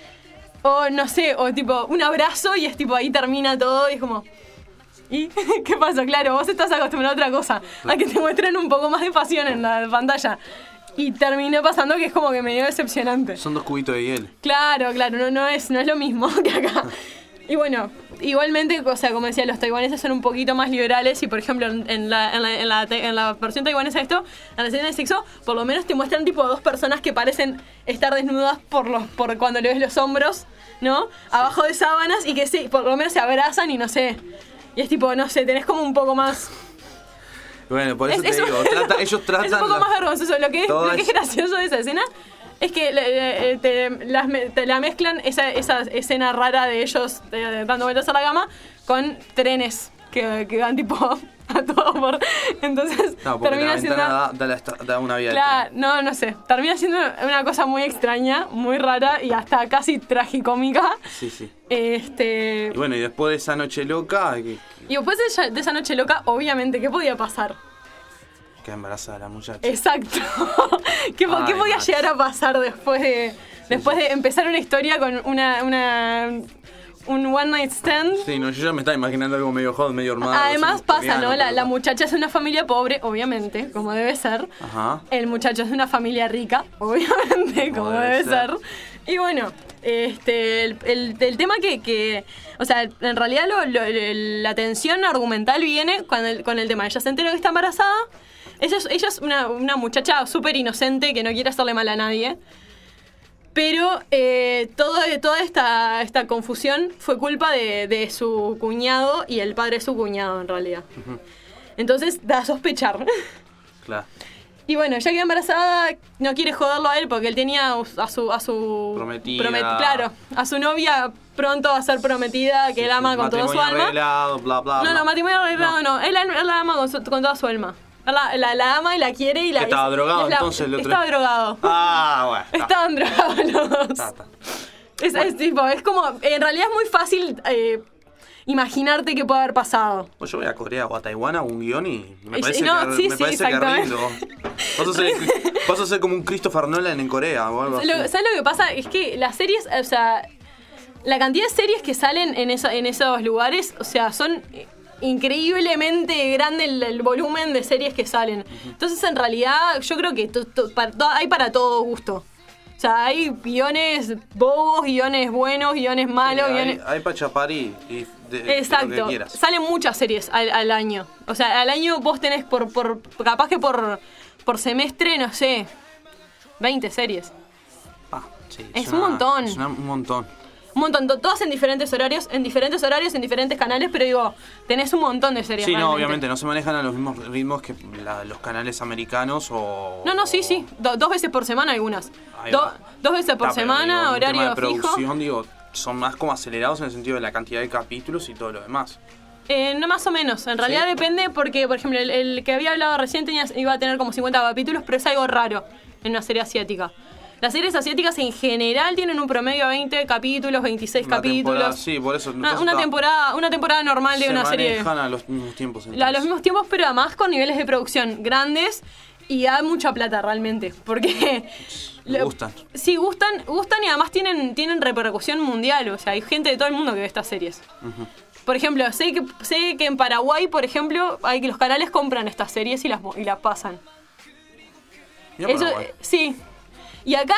O no sé, o tipo un abrazo y es tipo ahí termina todo y es como... ¿Y qué pasó? Claro, vos estás acostumbrado a otra cosa, a que te muestren un poco más de pasión en la pantalla. Y terminó pasando que es como que medio decepcionante. Son dos cubitos de hielo. Claro, no es lo mismo que acá. Y bueno, igualmente, o sea, como decía, los taiwaneses son un poquito más liberales y, por ejemplo, en la versión taiwanesa de esto, en la escena de sexo, por lo menos te muestran tipo dos personas que parecen estar desnudas por cuando le ves los hombros, ¿no? Abajo de sábanas y que por lo menos se abrazan y no sé. Y es tipo, no sé, tenés como un poco más... Bueno, por eso te digo, ellos tratan... Es un poco más vergonzoso. Lo que es gracioso de esa escena es que te la mezclan esa escena rara de ellos dando vueltas a la cama con trenes que van tipo a todo por... Entonces No, porque termina la siendo... ventana da una vida Claro, no sé. Termina siendo una cosa muy extraña, muy rara y hasta casi tragicómica. Sí. Y bueno, y después de esa noche loca, y después de esa noche loca, obviamente, ¿qué podía pasar? queda embarazada la muchacha. Exacto. ¿Qué podía llegar a pasar después de empezar una historia con un one night stand? Sí, no, yo ya me estaba imaginando algo medio hot, medio armado. Además pasa, ¿no? La muchacha es de una familia pobre, obviamente, como debe ser. Ajá. El muchacho es de una familia rica, obviamente, como debe ser. Y bueno, el tema que o sea, en realidad la tensión argumental viene con el tema. Ella se entera que está embarazada. Ella es una muchacha súper inocente que no quiere hacerle mal a nadie. Pero toda esta confusión fue culpa de su cuñado y el padre de su cuñado, en realidad. Uh-huh. Entonces da a sospechar. Claro. Y bueno, ella queda embarazada, no quiere joderlo a él porque él tenía a su prometida. Claro, a su novia pronto a ser prometida, que él ama con toda su alma. Arreglado, bla, bla, no, matrimonio arreglado no. Él la ama con toda su alma. La ama y la quiere y la... ¿Estaba drogado entonces el otro? Estaba drogado. Bueno. Estaban drogados los dos. Es como... En realidad es muy fácil imaginarte qué puede haber pasado. Pues yo voy a Corea o a Taiwán a un guión y me parece que rindo. Vas a ser como un Christopher Nolan en Corea o algo así. ¿Sabes lo que pasa? Es que las series, o sea... La cantidad de series que salen en esos lugares, o sea, son... increíblemente grande el volumen de series que salen. Entonces, en realidad, yo creo que hay para todo gusto. O sea, hay guiones bobos, guiones buenos, guiones malos. Hay para chapar y exacto. Lo que quieras. Salen muchas series al año. O sea, al año vos tenés capaz que por semestre, no sé, 20 series. Sí, es un montón. Es un montón. Un montón, todas en diferentes horarios, en diferentes canales, pero digo, tenés un montón de series. Sí, realmente. no, obviamente, no se manejan a los mismos ritmos que los canales americanos o... No, sí, 2 veces por semana algunas. 2 veces por semana, digo, horario tema de fijo. producción, digo, son más como acelerados en el sentido de la cantidad de capítulos y todo lo demás. No, más o menos. En realidad depende porque, por ejemplo, el que había hablado recién iba a tener como 50 capítulos, pero es algo raro en una serie asiática. Las series asiáticas en general tienen un promedio de 20 capítulos, 26 capítulos. Sí, por eso. Una temporada normal de una serie. Se manejan a los mismos tiempos. A los mismos tiempos, pero además con niveles de producción grandes y da mucha plata realmente. Porque... gustan. Sí, gustan y además tienen repercusión mundial. O sea, hay gente de todo el mundo que ve estas series. Uh-huh. Por ejemplo, sé que en Paraguay, por ejemplo, hay que los canales compran estas series y las pasan. Eso, sí. Y acá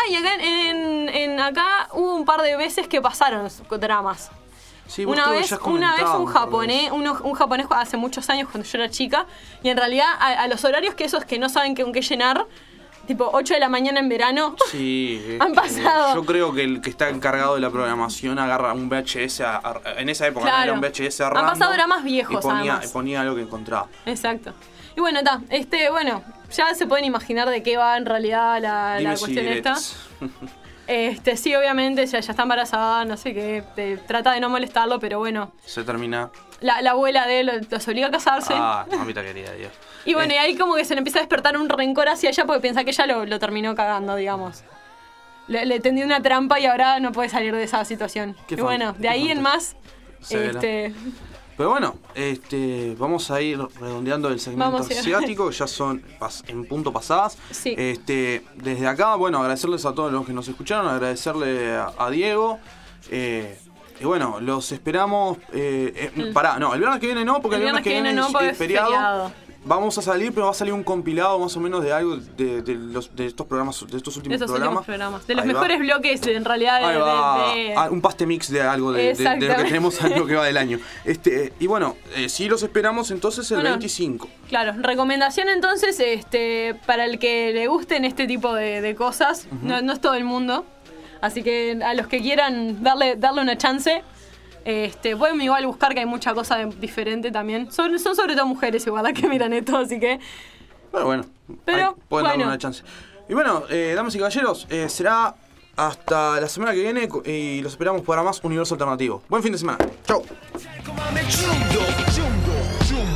hubo un par de veces que pasaron dramas. Sí, una vez un japonés hace muchos años cuando yo era chica, y en realidad a los horarios que esos que no saben con qué llenar, tipo 8 de la mañana en verano, sí, han pasado. Yo creo que el que está encargado de la programación agarra un VHS, en esa época era un VHS random. Han pasado dramas viejos, y ponía algo que encontraba. Exacto. Y bueno, ya se pueden imaginar de qué va en realidad la cuestión esta. Sí, obviamente, ya está embarazada, no sé qué, trata de no molestarlo, pero bueno. Se termina. La abuela de él los obliga a casarse. Mamita querida, Dios. Y bueno, y ahí como que se le empieza a despertar un rencor hacia ella porque piensa que ella lo terminó cagando, digamos. Le tendió una trampa y ahora no puede salir de esa situación. Y bueno, de ahí en más, Pero bueno, vamos a ir redondeando el segmento asiático, que ya son en punto pasadas. Sí. Desde acá, bueno, agradecerles a todos los que nos escucharon, agradecerle a Diego. Y bueno, los esperamos. El viernes que viene no, porque el viernes que viene es feriado. Vamos a salir, pero va a salir un compilado más o menos de algo de estos programas, de estos últimos programas. De los mejores bloques, en realidad. Un paste mix de algo de lo que tenemos en lo que va del año. Y bueno, sí los esperamos entonces el 25. Claro, recomendación entonces, para el que le gusten este tipo de cosas, uh-huh. no es todo el mundo. Así que a los que quieran darle una chance, pueden igual buscar, que hay mucha cosa diferente también. Son sobre todo mujeres igual las que miran esto, así que... Pero pueden darle una chance. Y bueno, damas y caballeros, será hasta la semana que viene y los esperamos para más Universo Alternativo. Buen fin de semana. Chau.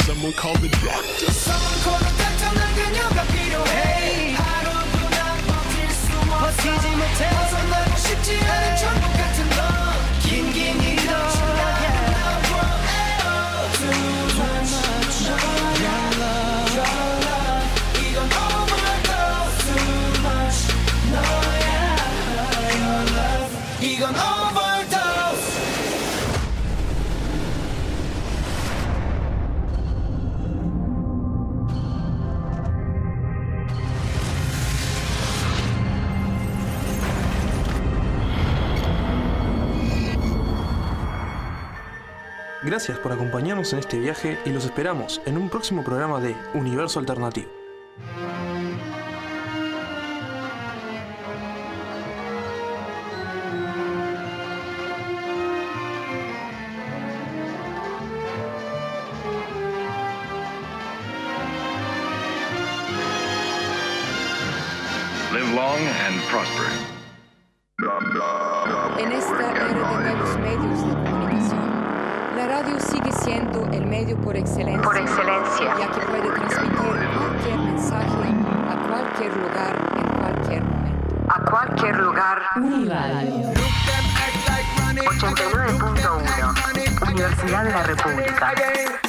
Someone call the doctor. Someone call the doctor. 난 그녀가 필요해. 하루도 난 버틸 수 없어. 버티지 못해. 벗어나고 싶지 않은 천국 같은 너. 긴긴 이런 Too much your love. 이건 overdose. Too much 너야 your love. 이건 overdose. Gracias por acompañarnos en este viaje y los esperamos en un próximo programa de Universo Alternativo. Live long and prosper. En esta era de nuevos medios de comunicación, la radio sigue siendo el medio por excelencia, ya que puede transmitir cualquier mensaje a cualquier lugar, en cualquier momento. A cualquier lugar. Uniradio. 89.1 Universidad de la República.